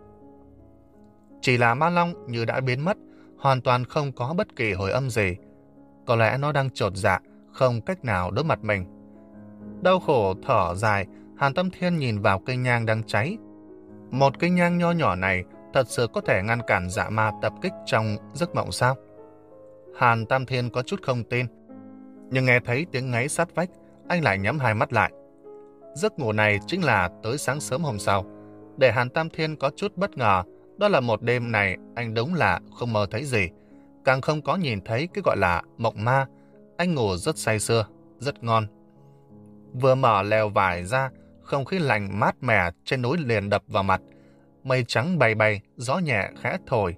Chỉ là Ma Long như đã biến mất, hoàn toàn không có bất kỳ hồi âm gì. Có lẽ nó đang chột dạ, không cách nào đối mặt mình. Đau khổ thở dài, Hàn Tam Thiên nhìn vào cây nhang đang cháy. Một cây nhang nho nhỏ này thật sự có thể ngăn cản dạ ma tập kích trong giấc mộng sao? Hàn Tam Thiên có chút không tin. Nhưng nghe thấy tiếng ngáy sát vách, anh lại nhắm hai mắt lại. Giấc ngủ này chính là tới sáng sớm hôm sau. Để Hàn Tam Thiên có chút bất ngờ, đó là một đêm này anh đúng là không mơ thấy gì. Càng không có nhìn thấy cái gọi là mộng ma. Anh ngủ rất say sưa, rất ngon. Vừa mở lèo vải ra, không khí lạnh mát mẻ trên núi liền đập vào mặt. Mây trắng bay bay, gió nhẹ khẽ thổi.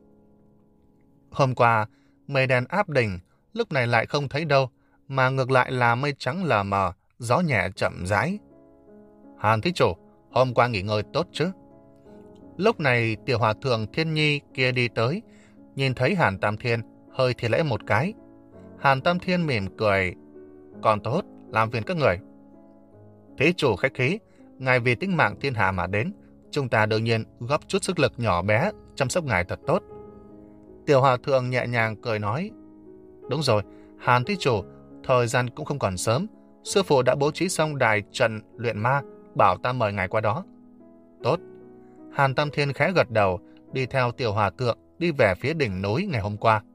Hôm qua, mây đen áp đỉnh, lúc này lại không thấy đâu, mà ngược lại là mây trắng lờ mờ, gió nhẹ chậm rãi. Hàn thí chủ, hôm qua nghỉ ngơi tốt chứ? Lúc này tiểu hòa thượng Thiên Nhi kia đi tới, nhìn thấy Hàn Tam Thiên, hơi thi lễ một cái. Hàn Tam Thiên mỉm cười, còn tốt, làm phiền các người. Thí chủ khách khí, ngài vì tính mạng thiên hạ mà đến, chúng ta đương nhiên góp chút sức lực nhỏ bé, chăm sóc ngài thật tốt. Tiểu hòa thượng nhẹ nhàng cười nói, đúng rồi, Hàn thí chủ, thời gian cũng không còn sớm, sư phụ đã bố trí xong đài trận luyện ma, bảo ta mời ngài qua đó. Tốt. Hàn Tam Thiên khẽ gật đầu, đi theo tiểu hòa thượng đi về phía đỉnh núi ngày hôm qua.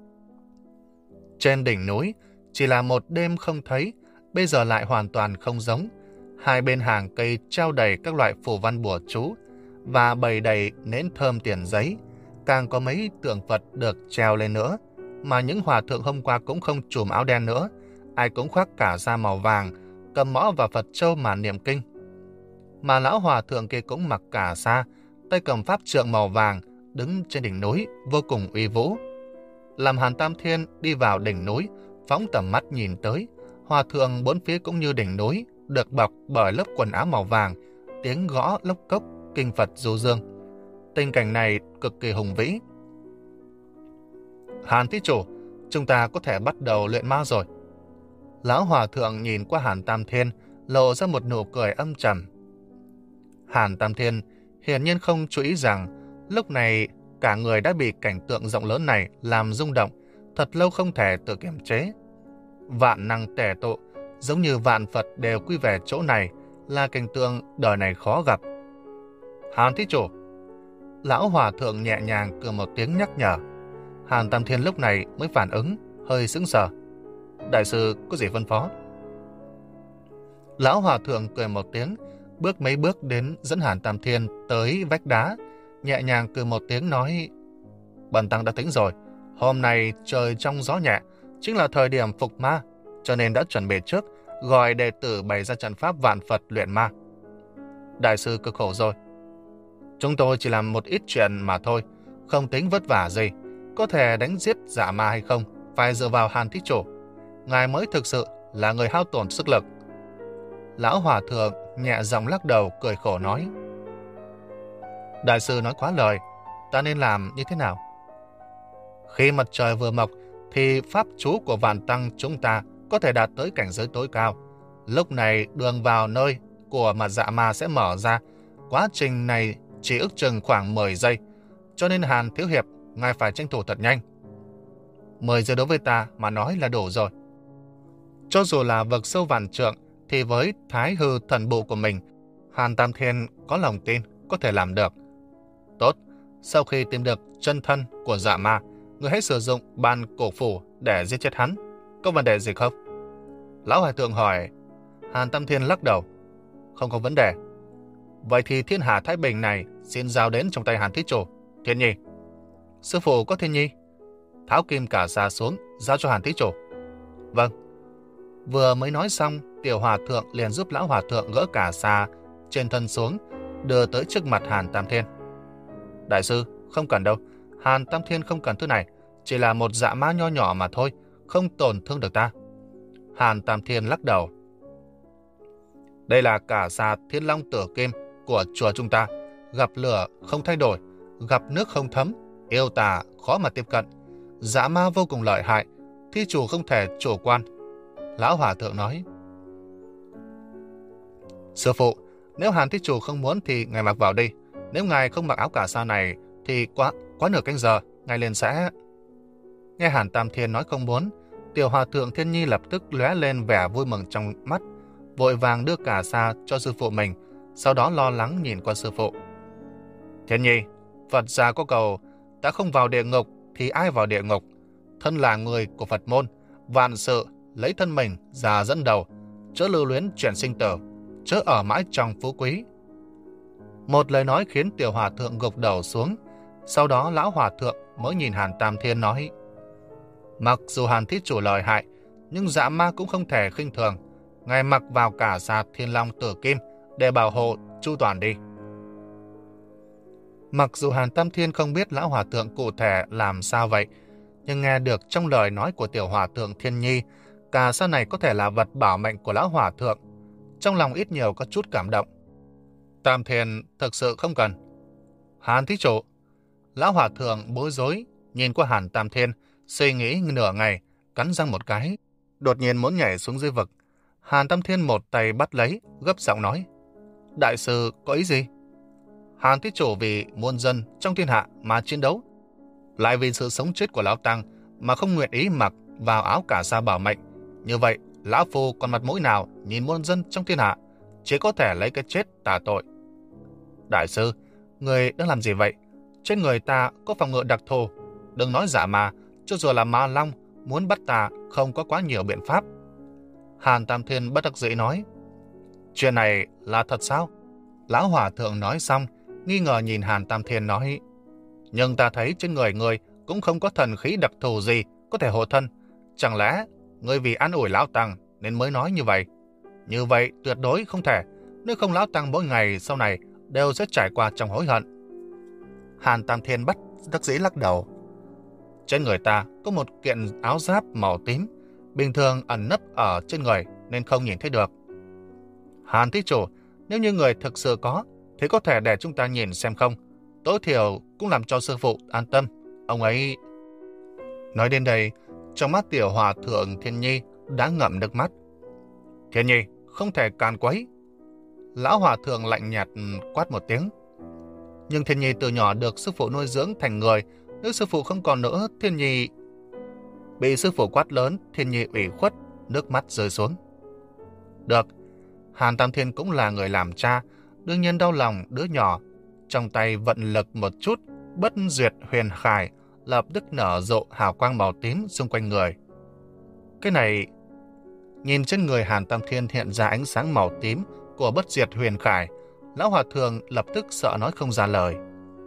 Trên đỉnh núi, chỉ là một đêm không thấy, bây giờ lại hoàn toàn không giống. Hai bên hàng cây treo đầy các loại phù văn bùa chú và bày đầy nến thơm tiền giấy, càng có mấy tượng Phật được treo lên nữa, mà những hòa thượng hôm qua cũng không trùm áo đen nữa, ai cũng khoác cả da màu vàng, cầm mõ và Phật châu mà niệm kinh. Mà lão hòa thượng kia cũng mặc cả sa, tay cầm pháp trượng màu vàng, đứng trên đỉnh núi, vô cùng uy vũ. Làm Hàn Tam Thiên đi vào đỉnh núi, phóng tầm mắt nhìn tới, hòa thượng bốn phía cũng như đỉnh núi, được bọc bởi lớp quần áo màu vàng, tiếng gõ lốc cốc, kinh Phật du dương. Tình cảnh này cực kỳ hùng vĩ. Hàn thí chủ, chúng ta có thể bắt đầu luyện ma rồi. Lão hòa thượng nhìn qua Hàn Tam Thiên, lộ ra một nụ cười âm trầm. Hàn Tam Thiên hiển nhiên không chú ý rằng lúc này cả người đã bị cảnh tượng rộng lớn này làm rung động, thật lâu không thể tự kiềm chế. Vạn năng tề tụ, giống như vạn Phật đều quy về chỗ này, là cảnh tượng đời này khó gặp. Hàn thí chủ. Lão hòa thượng nhẹ nhàng cười một tiếng nhắc nhở. Hàn Tam Thiên lúc này mới phản ứng, hơi sững sờ. Đại sư có gì phân phó? Lão hòa thượng cười một tiếng, bước mấy bước đến dẫn Hàn Tam Thiên tới vách đá, nhẹ nhàng cười một tiếng nói, bần tăng đã tính rồi, hôm nay trời trong gió nhẹ, chính là thời điểm phục ma, cho nên đã chuẩn bị trước, gọi đệ tử bày ra trận pháp vạn Phật luyện ma. Đại sư cực khổ rồi. Chúng tôi chỉ làm một ít chuyện mà thôi, không tính vất vả gì, có thể đánh giết giả ma hay không, phải dựa vào Hàn thí chủ. Ngài mới thực sự là người hao tổn sức lực. Lão hòa thượng nhẹ giọng lắc đầu cười khổ nói, đại sư nói quá lời, ta nên làm như thế nào? Khi mặt trời vừa mọc thì pháp chú của vạn tăng chúng ta có thể đạt tới cảnh giới tối cao. Lúc này đường vào nơi của mặt dạ ma sẽ mở ra, quá trình này chỉ ước chừng khoảng mười giây, cho nên Hàn thiếu hiệp, ngài phải tranh thủ thật nhanh. mười giây đối với ta mà nói là đủ rồi. Cho dù là vực sâu vạn trượng, thì với thái hư thần bộ của mình, Hàn Tam Thiên có lòng tin có thể làm được. Tốt, sau khi tìm được chân thân của dạ ma, người hãy sử dụng ban cổ phủ để giết chết hắn. Có vấn đề gì không? Lão hòa thượng hỏi. Hàn Tam Thiên lắc đầu. Không có vấn đề. Vậy thì thiên hạ thái bình này xin giao đến trong tay Hàn thí chủ. Thiên Nhi. Sư phụ có Thiên Nhi. Tháo kim cả xa xuống, giao cho Hàn thí chủ. Vâng. Vừa mới nói xong, tiểu hòa thượng liền giúp lão hòa thượng gỡ cả sa trên thân xuống, đưa tới trước mặt Hàn Tam Thiên. Đại sư, không cần đâu. Hàn Tam Thiên không cần thứ này, chỉ là một dạ ma nho nhỏ mà thôi, không tổn thương được ta. Hàn Tam Thiên lắc đầu. Đây là cả sa Thiên Long Tử Kim của chùa chúng ta, gặp lửa không thay đổi, gặp nước không thấm, yêu tà khó mà tiếp cận, dạ ma vô cùng lợi hại, thí chủ không thể chủ quan. Lão hòa thượng nói. Sư phụ, nếu Hàn thí chủ không muốn thì ngài mặc vào đi. Nếu ngài không mặc áo cà sa này thì quá quá nửa canh giờ ngài liền sẽ... Nghe Hàn Tam Thiên nói không muốn, tiểu hòa thượng Thiên Nhi lập tức lóe lên vẻ vui mừng trong mắt, vội vàng đưa cà sa cho sư phụ mình, sau đó lo lắng nhìn qua sư phụ. Thiên Nhi, Phật gia có cầu, ta không vào địa ngục thì ai vào địa ngục? Thân là người của Phật môn, vạn sự lấy thân mình ra dẫn đầu, chớ lưu luyến chuyển sinh tử, chớ ở mãi trong phú quý. Một lời nói khiến tiểu hòa thượng gục đầu xuống. Sau đó lão hòa thượng mới nhìn Hàn Tam Thiên nói. Mặc dù Hàn thí chủ lợi hại, nhưng dạ ma cũng không thể khinh thường. Ngài mặc vào cả sa Thiên Long Tử Kim để bảo hộ chu toàn đi. Mặc dù Hàn Tam Thiên không biết lão hòa thượng cụ thể làm sao vậy, nhưng nghe được trong lời nói của tiểu hòa thượng Thiên Nhi, cà sa này có thể là vật bảo mệnh của lão hòa thượng. Trong lòng ít nhiều có chút cảm động. Tam Thiên thực sự không cần. Hàn thí chủ. Lão hòa thượng bối rối, nhìn qua Hàn Tam Thiên, suy nghĩ nửa ngày, cắn răng một cái, đột nhiên muốn nhảy xuống dưới vực. Hàn Tam Thiên một tay bắt lấy, gấp giọng nói. Đại sư có ý gì? Hàn thí chủ vì muôn dân trong thiên hạ mà chiến đấu, lại vì sự sống chết của lão tăng mà không nguyện ý mặc vào áo cà sa bảo mệnh. Như vậy, lão phu còn mặt mũi nào nhìn muôn dân trong thiên hạ, chỉ có thể lấy cái chết tà tội. Đại sư, người đang làm gì vậy? Trên người ta có phòng ngự đặc thù, đừng nói giả mà, cho dù là ma long muốn bắt ta không có quá nhiều biện pháp. Hàn Tam Thiên bất đắc dĩ nói. Chuyện này là thật sao? Lão hòa thượng nói xong, nghi ngờ nhìn Hàn Tam Thiên nói. Nhưng ta thấy trên người người cũng không có thần khí đặc thù gì có thể hộ thân. Chẳng lẽ người vì an ủi lão tăng nên mới nói như vậy? Như vậy tuyệt đối không thể, nếu không lão tăng mỗi ngày sau này đều sẽ trải qua trong hối hận. Hàn Tam Thiên bất đắc dĩ lắc đầu. Trên người ta có một kiện áo giáp màu tím, bình thường ẩn nấp ở trên người nên không nhìn thấy được. Hàn thí chủ, nếu như người thực sự có, thì có thể để chúng ta nhìn xem không? Tối thiểu cũng làm cho sư phụ an tâm. Ông ấy... Nói đến đây, trong mắt tiểu hòa thượng Thiên Nhi đã ngậm nước mắt. Thiên Nhi, không thể càn quấy. Lão hòa thượng lạnh nhạt quát một tiếng. Nhưng Thiên Nhi từ nhỏ được sư phụ nuôi dưỡng thành người, nếu sư phụ không còn nữa, Thiên Nhi... Bị sư phụ quát lớn, Thiên Nhi ủy khuất, nước mắt rơi xuống. Được, Hàn Tam Thiên cũng là người làm cha, đương nhiên đau lòng đứa nhỏ. Trong tay vận lực một chút, bất duyệt huyền khải, lập tức nở rộ hào quang màu tím xung quanh người. Cái này... Nhìn trên người Hàn Tam Thiên hiện ra ánh sáng màu tím của bất diệt huyền khải, lão hòa thượng lập tức sợ nói không ra lời.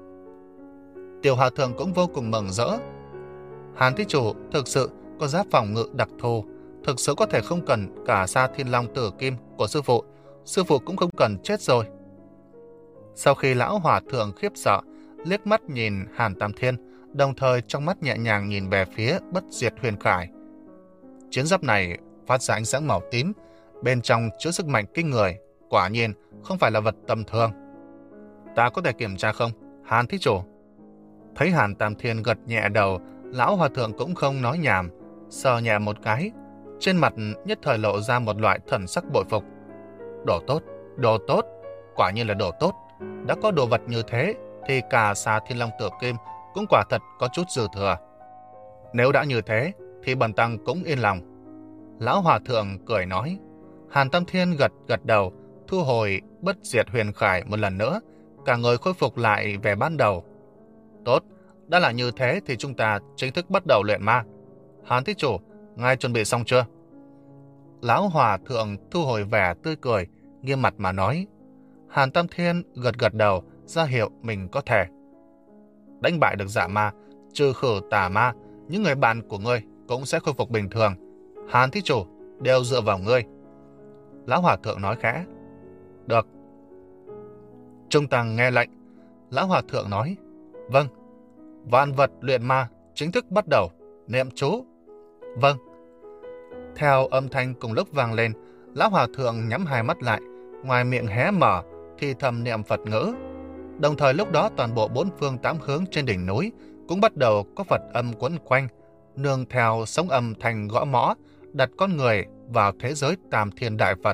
Tiểu hòa thượng cũng vô cùng mừng rỡ. Hàn thí chủ thực sự có giáp phòng ngự đặc thù, thực sự có thể không cần cả sa Thiên Long Tử Kim của sư phụ, sư phụ cũng không cần chết rồi. Sau khi lão hòa thượng khiếp sợ, liếc mắt nhìn Hàn Tam Thiên, đồng thời trong mắt nhẹ nhàng nhìn về phía bất diệt huyền khải. Chiến giáp này phát ra ánh sáng màu tím, bên trong chứa sức mạnh kinh người, quả nhiên không phải là vật tầm thường. Ta có thể kiểm tra không, Hàn thí chủ? Thấy Hàn Tam Thiên gật nhẹ đầu, lão hòa thượng cũng không nói nhảm, sờ nhẹ một cái, trên mặt nhất thời lộ ra một loại thần sắc bội phục. Đồ tốt, đồ tốt, quả nhiên là đồ tốt. Đã có đồ vật như thế, thì cả sa Thiên Long Tử Kim cũng quả thật có chút dư thừa. Nếu đã như thế, thì bần tăng cũng yên lòng. Lão hòa thượng cười nói. Hàn Tam Thiên gật gật đầu, thu hồi bất diệt huyền khải một lần nữa, cả người khôi phục lại vẻ ban đầu. Tốt, đã là như thế thì chúng ta chính thức bắt đầu luyện ma. Hàn thí chủ, ngài chuẩn bị xong chưa? Lão hòa thượng thu hồi vẻ tươi cười, nghiêm mặt mà nói. Hàn Tam Thiên gật gật đầu, ra hiệu mình có thể. Đánh bại được dạ ma, trừ khử tà ma, những người bạn của ngươi cũng sẽ khôi phục bình thường. Hàn thí chủ, đều dựa vào ngươi. Lão Hòa Thượng nói khẽ. Được. Trung Tăng nghe lệnh. Lão Hòa Thượng nói. Vâng. Vạn vật luyện ma chính thức bắt đầu. Niệm chú. Vâng. Theo âm thanh cùng lúc vang lên, Lão Hòa Thượng nhắm hai mắt lại, ngoài miệng hé mở thì thầm niệm Phật ngữ. Đồng thời lúc đó toàn bộ bốn phương tám hướng trên đỉnh núi cũng bắt đầu có Phật âm quấn quanh, nương theo sóng âm thành gõ mõ, đặt con người vào thế giới Tam Thiên Đại Phật.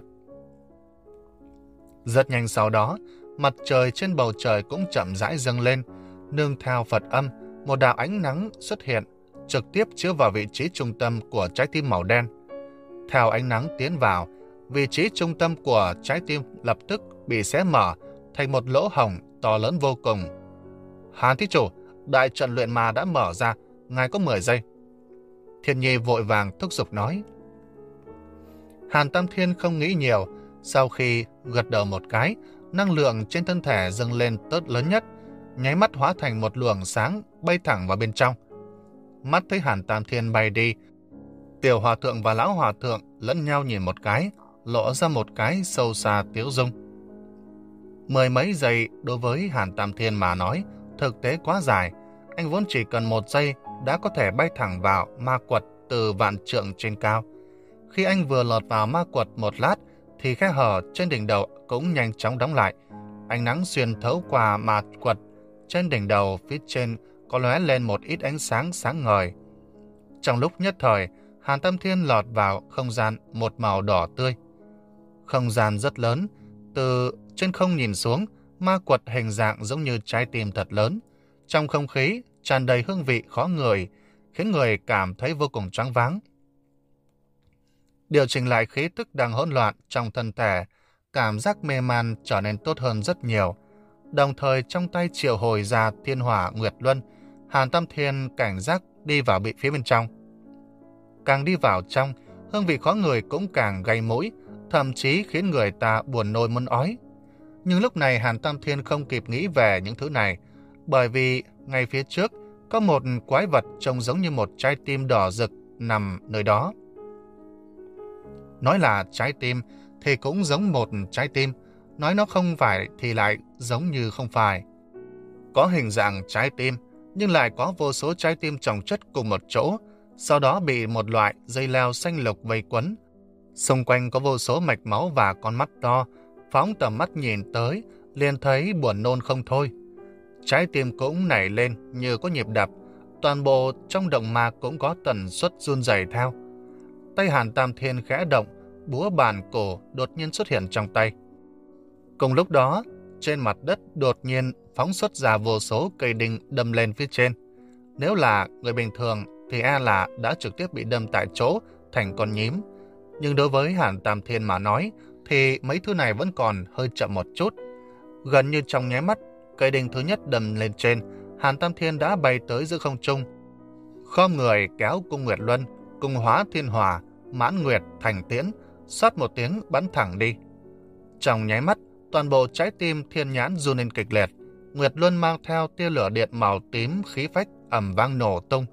Rất nhanh sau đó, mặt trời trên bầu trời cũng chậm rãi dâng lên, nương theo Phật âm, một đạo ánh nắng xuất hiện, trực tiếp chiếu vào vị trí trung tâm của trái tim màu đen. Theo ánh nắng tiến vào, vị trí trung tâm của trái tim lập tức bị xé mở thành một lỗ hổng to lớn vô cùng. Hàn thí chủ, đại trận luyện ma đã mở ra, ngài có mười giây. Thiên Nhi vội vàng thúc giục nói. Hàn Tam Thiên không nghĩ nhiều, sau khi gật đầu một cái, năng lượng trên thân thể dâng lên tớt lớn nhất, nháy mắt hóa thành một luồng sáng bay thẳng vào bên trong. Mắt thấy Hàn Tam Thiên bay đi, Tiểu Hòa Thượng và Lão Hòa Thượng lẫn nhau nhìn một cái, lộ ra một cái sâu xa tiếu dung. Mười mấy giây đối với Hàn Tam Thiên mà nói, thực tế quá dài. Anh vốn chỉ cần một giây đã có thể bay thẳng vào ma quật từ vạn trượng trên cao. Khi anh vừa lọt vào ma quật một lát, thì khe hở trên đỉnh đầu cũng nhanh chóng đóng lại. Ánh nắng xuyên thấu qua ma quật, trên đỉnh đầu phía trên có lóe lên một ít ánh sáng sáng ngời. Trong lúc nhất thời, Hàn Tam Thiên lọt vào không gian một màu đỏ tươi. Không gian rất lớn, từ trên không nhìn xuống, ma quật hình dạng giống như trái tim thật lớn. Trong không khí tràn đầy hương vị khó ngửi, khiến người cảm thấy vô cùng choáng váng. Điều chỉnh lại khí tức đang hỗn loạn trong thân thể, cảm giác mê man trở nên tốt hơn rất nhiều. Đồng thời trong tay triệu hồi ra thiên hỏa Nguyệt Luân, Hàn Tam Thiên cảnh giác đi vào bị phía bên trong. Càng đi vào trong, hương vị khó ngửi cũng càng gây mũi, thậm chí khiến người ta buồn nôn muốn ói. Nhưng lúc này Hàn Tam Thiên không kịp nghĩ về những thứ này, bởi vì ngay phía trước có một quái vật trông giống như một trái tim đỏ rực nằm nơi đó. Nói là trái tim thì cũng giống một trái tim, nói nó không phải thì lại giống như không phải. Có hình dạng trái tim, nhưng lại có vô số trái tim chồng chất cùng một chỗ, sau đó bị một loại dây leo xanh lục vây quấn. Xung quanh có vô số mạch máu và con mắt to, phóng tầm mắt nhìn tới, liền thấy buồn nôn không thôi. Trái tim cũng nảy lên như có nhịp đập, toàn bộ trong động ma cũng có tần suất run rẩy theo. Tay Hàn Tam Thiên khẽ động, búa bàn cổ đột nhiên xuất hiện trong tay. Cùng lúc đó, trên mặt đất đột nhiên phóng xuất ra vô số cây đinh đâm lên phía trên. Nếu là người bình thường thì e là đã trực tiếp bị đâm tại chỗ thành con nhím. Nhưng đối với Hàn Tam Thiên mà nói thì mấy thứ này vẫn còn hơi chậm một chút. Gần như trong nháy mắt, cây đinh thứ nhất đâm lên trên, Hàn Tam Thiên đã bay tới giữa không trung. Khom người kéo cung Nguyệt Luân, cung hóa thiên hỏa, mãn nguyệt thành tiễn, xoát một tiếng bắn thẳng đi. Trong nháy mắt, toàn bộ trái tim thiên nhãn run lên kịch liệt. Nguyệt Luân mang theo tia lửa điện màu tím khí phách ầm vang nổ tung.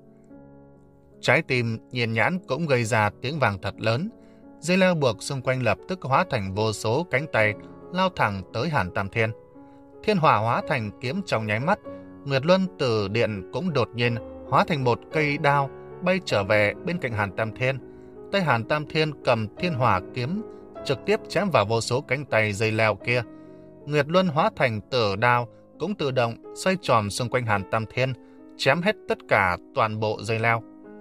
Trái tim nhiên nhãn cũng gây ra tiếng vang thật lớn. Dây leo buộc xung quanh lập tức hóa thành vô số cánh tay lao thẳng tới Hàn Tam Thiên. Thiên hỏa hóa thành kiếm trong nháy mắt. Nguyệt Luân từ điện cũng đột nhiên hóa thành một cây đao bay trở về bên cạnh Hàn Tam Thiên. Tay Hàn Tam Thiên cầm thiên hỏa kiếm trực tiếp chém vào vô số cánh tay dây leo kia. Nguyệt Luân hóa thành tử đao cũng tự động xoay tròn xung quanh Hàn Tam Thiên, chém hết tất cả toàn bộ dây leo.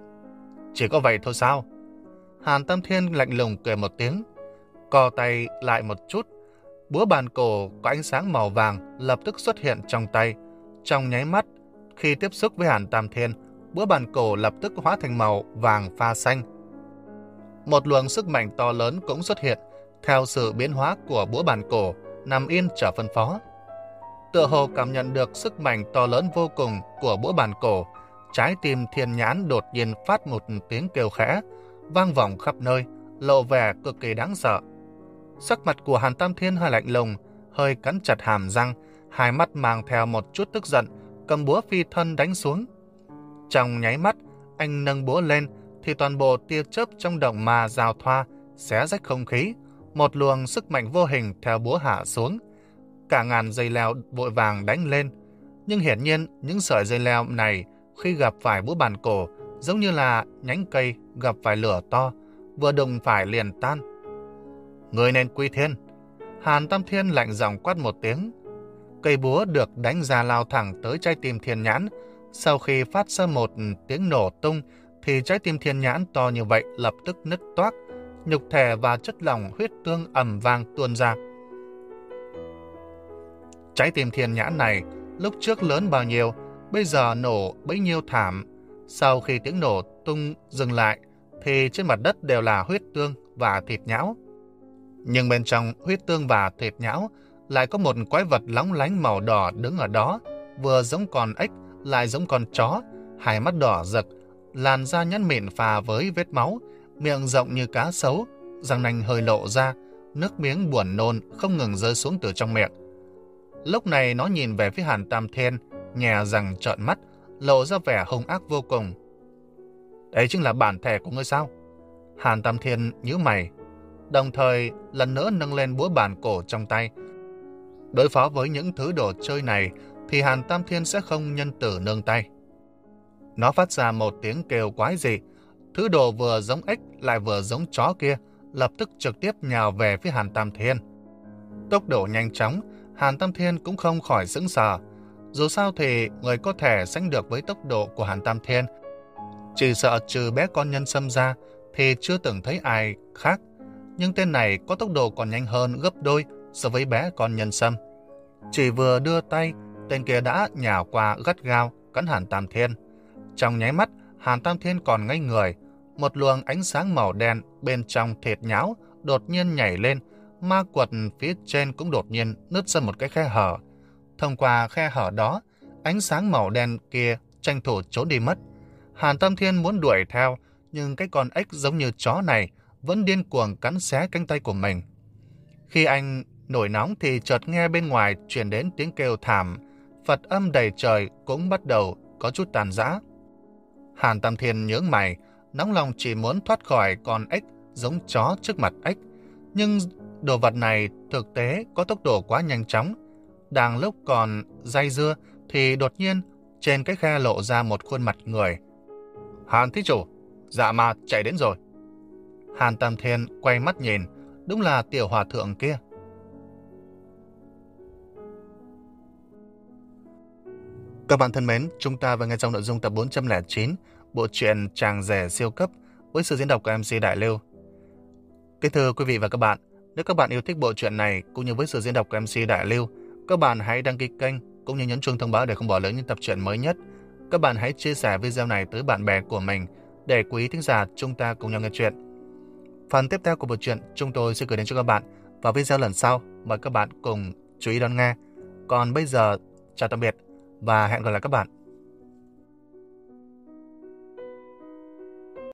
Chỉ có vậy thôi sao? Hàn Tam Thiên lạnh lùng cười một tiếng, co tay lại một chút. Búa bàn cổ có ánh sáng màu vàng lập tức xuất hiện trong tay. Trong nháy mắt, khi tiếp xúc với Hàn Tam Thiên, búa bàn cổ lập tức hóa thành màu vàng pha xanh. Một luồng sức mạnh to lớn cũng xuất hiện theo sự biến hóa của búa bàn cổ, nằm yên chờ phân phó. Tựa hồ cảm nhận được sức mạnh to lớn vô cùng của búa bàn cổ, trái tim thiên nhãn đột nhiên phát một tiếng kêu khẽ, vang vọng khắp nơi, lộ vẻ cực kỳ đáng sợ. Sắc mặt của Hàn Tam Thiên hơi lạnh lùng, hơi cắn chặt hàm răng, hai mắt mang theo một chút tức giận, cầm búa phi thân đánh xuống. Trong nháy mắt, anh nâng búa lên, thì toàn bộ tia chớp trong động ma giao thoa, xé rách không khí, một luồng sức mạnh vô hình theo búa hạ xuống. Cả ngàn dây leo vội vàng đánh lên, nhưng hiển nhiên những sợi dây leo này khi gặp phải búa bàn cổ giống như là nhánh cây gặp phải lửa to, vừa đụng phải liền tan. Người nên quy thiên. Hàn Tam Thiên lạnh giọng quát một tiếng. Cây búa được đánh ra lao thẳng tới trái tim Thiên Nhãn. Sau khi phát ra một tiếng nổ tung, thì trái tim Thiên Nhãn to như vậy lập tức nứt toác, nhục thể và chất lỏng huyết tương ầm vang tuôn ra. Trái tim Thiên Nhãn này lúc trước lớn bao nhiêu, bây giờ nổ bấy nhiêu thảm. Sau khi tiếng nổ tung dừng lại, thì trên mặt đất đều là huyết tương và thịt nhão. Nhưng bên trong huyết tương và thịt nhão lại có một quái vật lóng lánh màu đỏ đứng ở đó, vừa giống con ếch lại giống con chó, hai mắt đỏ rực, làn da nhẵn mịn phà với vết máu, miệng rộng như cá sấu, răng nanh hơi lộ ra, nước miếng buồn nôn không ngừng rơi xuống từ trong miệng. Lúc này nó nhìn về phía Hàn Tam Thiên, nhè răng trợn mắt, lộ ra vẻ hung ác vô cùng. Đấy chính là bản thể của ngươi sao? Hàn Tam Thiên nhíu mày, đồng thời lần nữa nâng lên búa bàn cổ trong tay. Đối phó với những thứ đồ chơi này thì Hàn Tam Thiên sẽ không nhân tử nương tay. Nó phát ra một tiếng kêu quái dị. Thứ đồ vừa giống ếch lại vừa giống chó kia lập tức trực tiếp nhào về phía Hàn Tam Thiên. Tốc độ nhanh chóng, Hàn Tam Thiên cũng không khỏi sững sờ. Dù sao thì người có thể sánh được với tốc độ của Hàn Tam Thiên, chỉ sợ trừ bé con nhân sâm ra thì chưa từng thấy ai khác. Nhưng tên này có tốc độ còn nhanh hơn gấp đôi so với bé con nhân sâm. Chỉ vừa đưa tay, tên kia đã nhào qua gắt gao cắn Hàn Tam Thiên. Trong nháy mắt, Hàn Tam Thiên còn ngây người. Một luồng ánh sáng màu đen bên trong thịt nhão đột nhiên nhảy lên, ma quật phía trên cũng đột nhiên nứt ra một cái khe hở. Thông qua khe hở đó, ánh sáng màu đen kia tranh thủ trốn đi mất. Hàn Tam Thiên muốn đuổi theo, nhưng cái con ếch giống như chó này vẫn điên cuồng cắn xé cánh tay của mình. Khi anh nổi nóng thì chợt nghe bên ngoài truyền đến tiếng kêu thảm, Phật âm đầy trời cũng bắt đầu có chút tàn rã. Hàn Tam Thiên nhướng mày, nóng lòng chỉ muốn thoát khỏi con ếch giống chó trước mặt ếch. Nhưng đồ vật này thực tế có tốc độ quá nhanh chóng. Đang lúc còn day dưa thì đột nhiên trên cái khe lộ ra một khuôn mặt người. Hàn thí chủ, dạ ma chạy đến rồi. Hàn Tam Thiên quay mắt nhìn, đúng là tiểu hòa thượng kia. Các bạn thân mến, chúng ta vừa nghe trong nội dung tập bốn trăm lẻ chín bộ truyện Chàng Rể Siêu Cấp với sự diễn đọc của em xê Đại Lưu. Kính thưa quý vị và các bạn, nếu các bạn yêu thích bộ truyện này cũng như với sự diễn đọc của em xê Đại Lưu, các bạn hãy đăng ký kênh cũng như nhấn chuông thông báo để không bỏ lỡ những tập truyện mới nhất. Các bạn hãy chia sẻ video này tới bạn bè của mình để quý thính giả chúng ta cùng nhau nghe chuyện. Phần tiếp theo của bộ truyện chúng tôi sẽ gửi đến cho các bạn vào video lần sau. Mời các bạn cùng chú ý đón nghe. Còn bây giờ, chào tạm biệt và hẹn gặp lại các bạn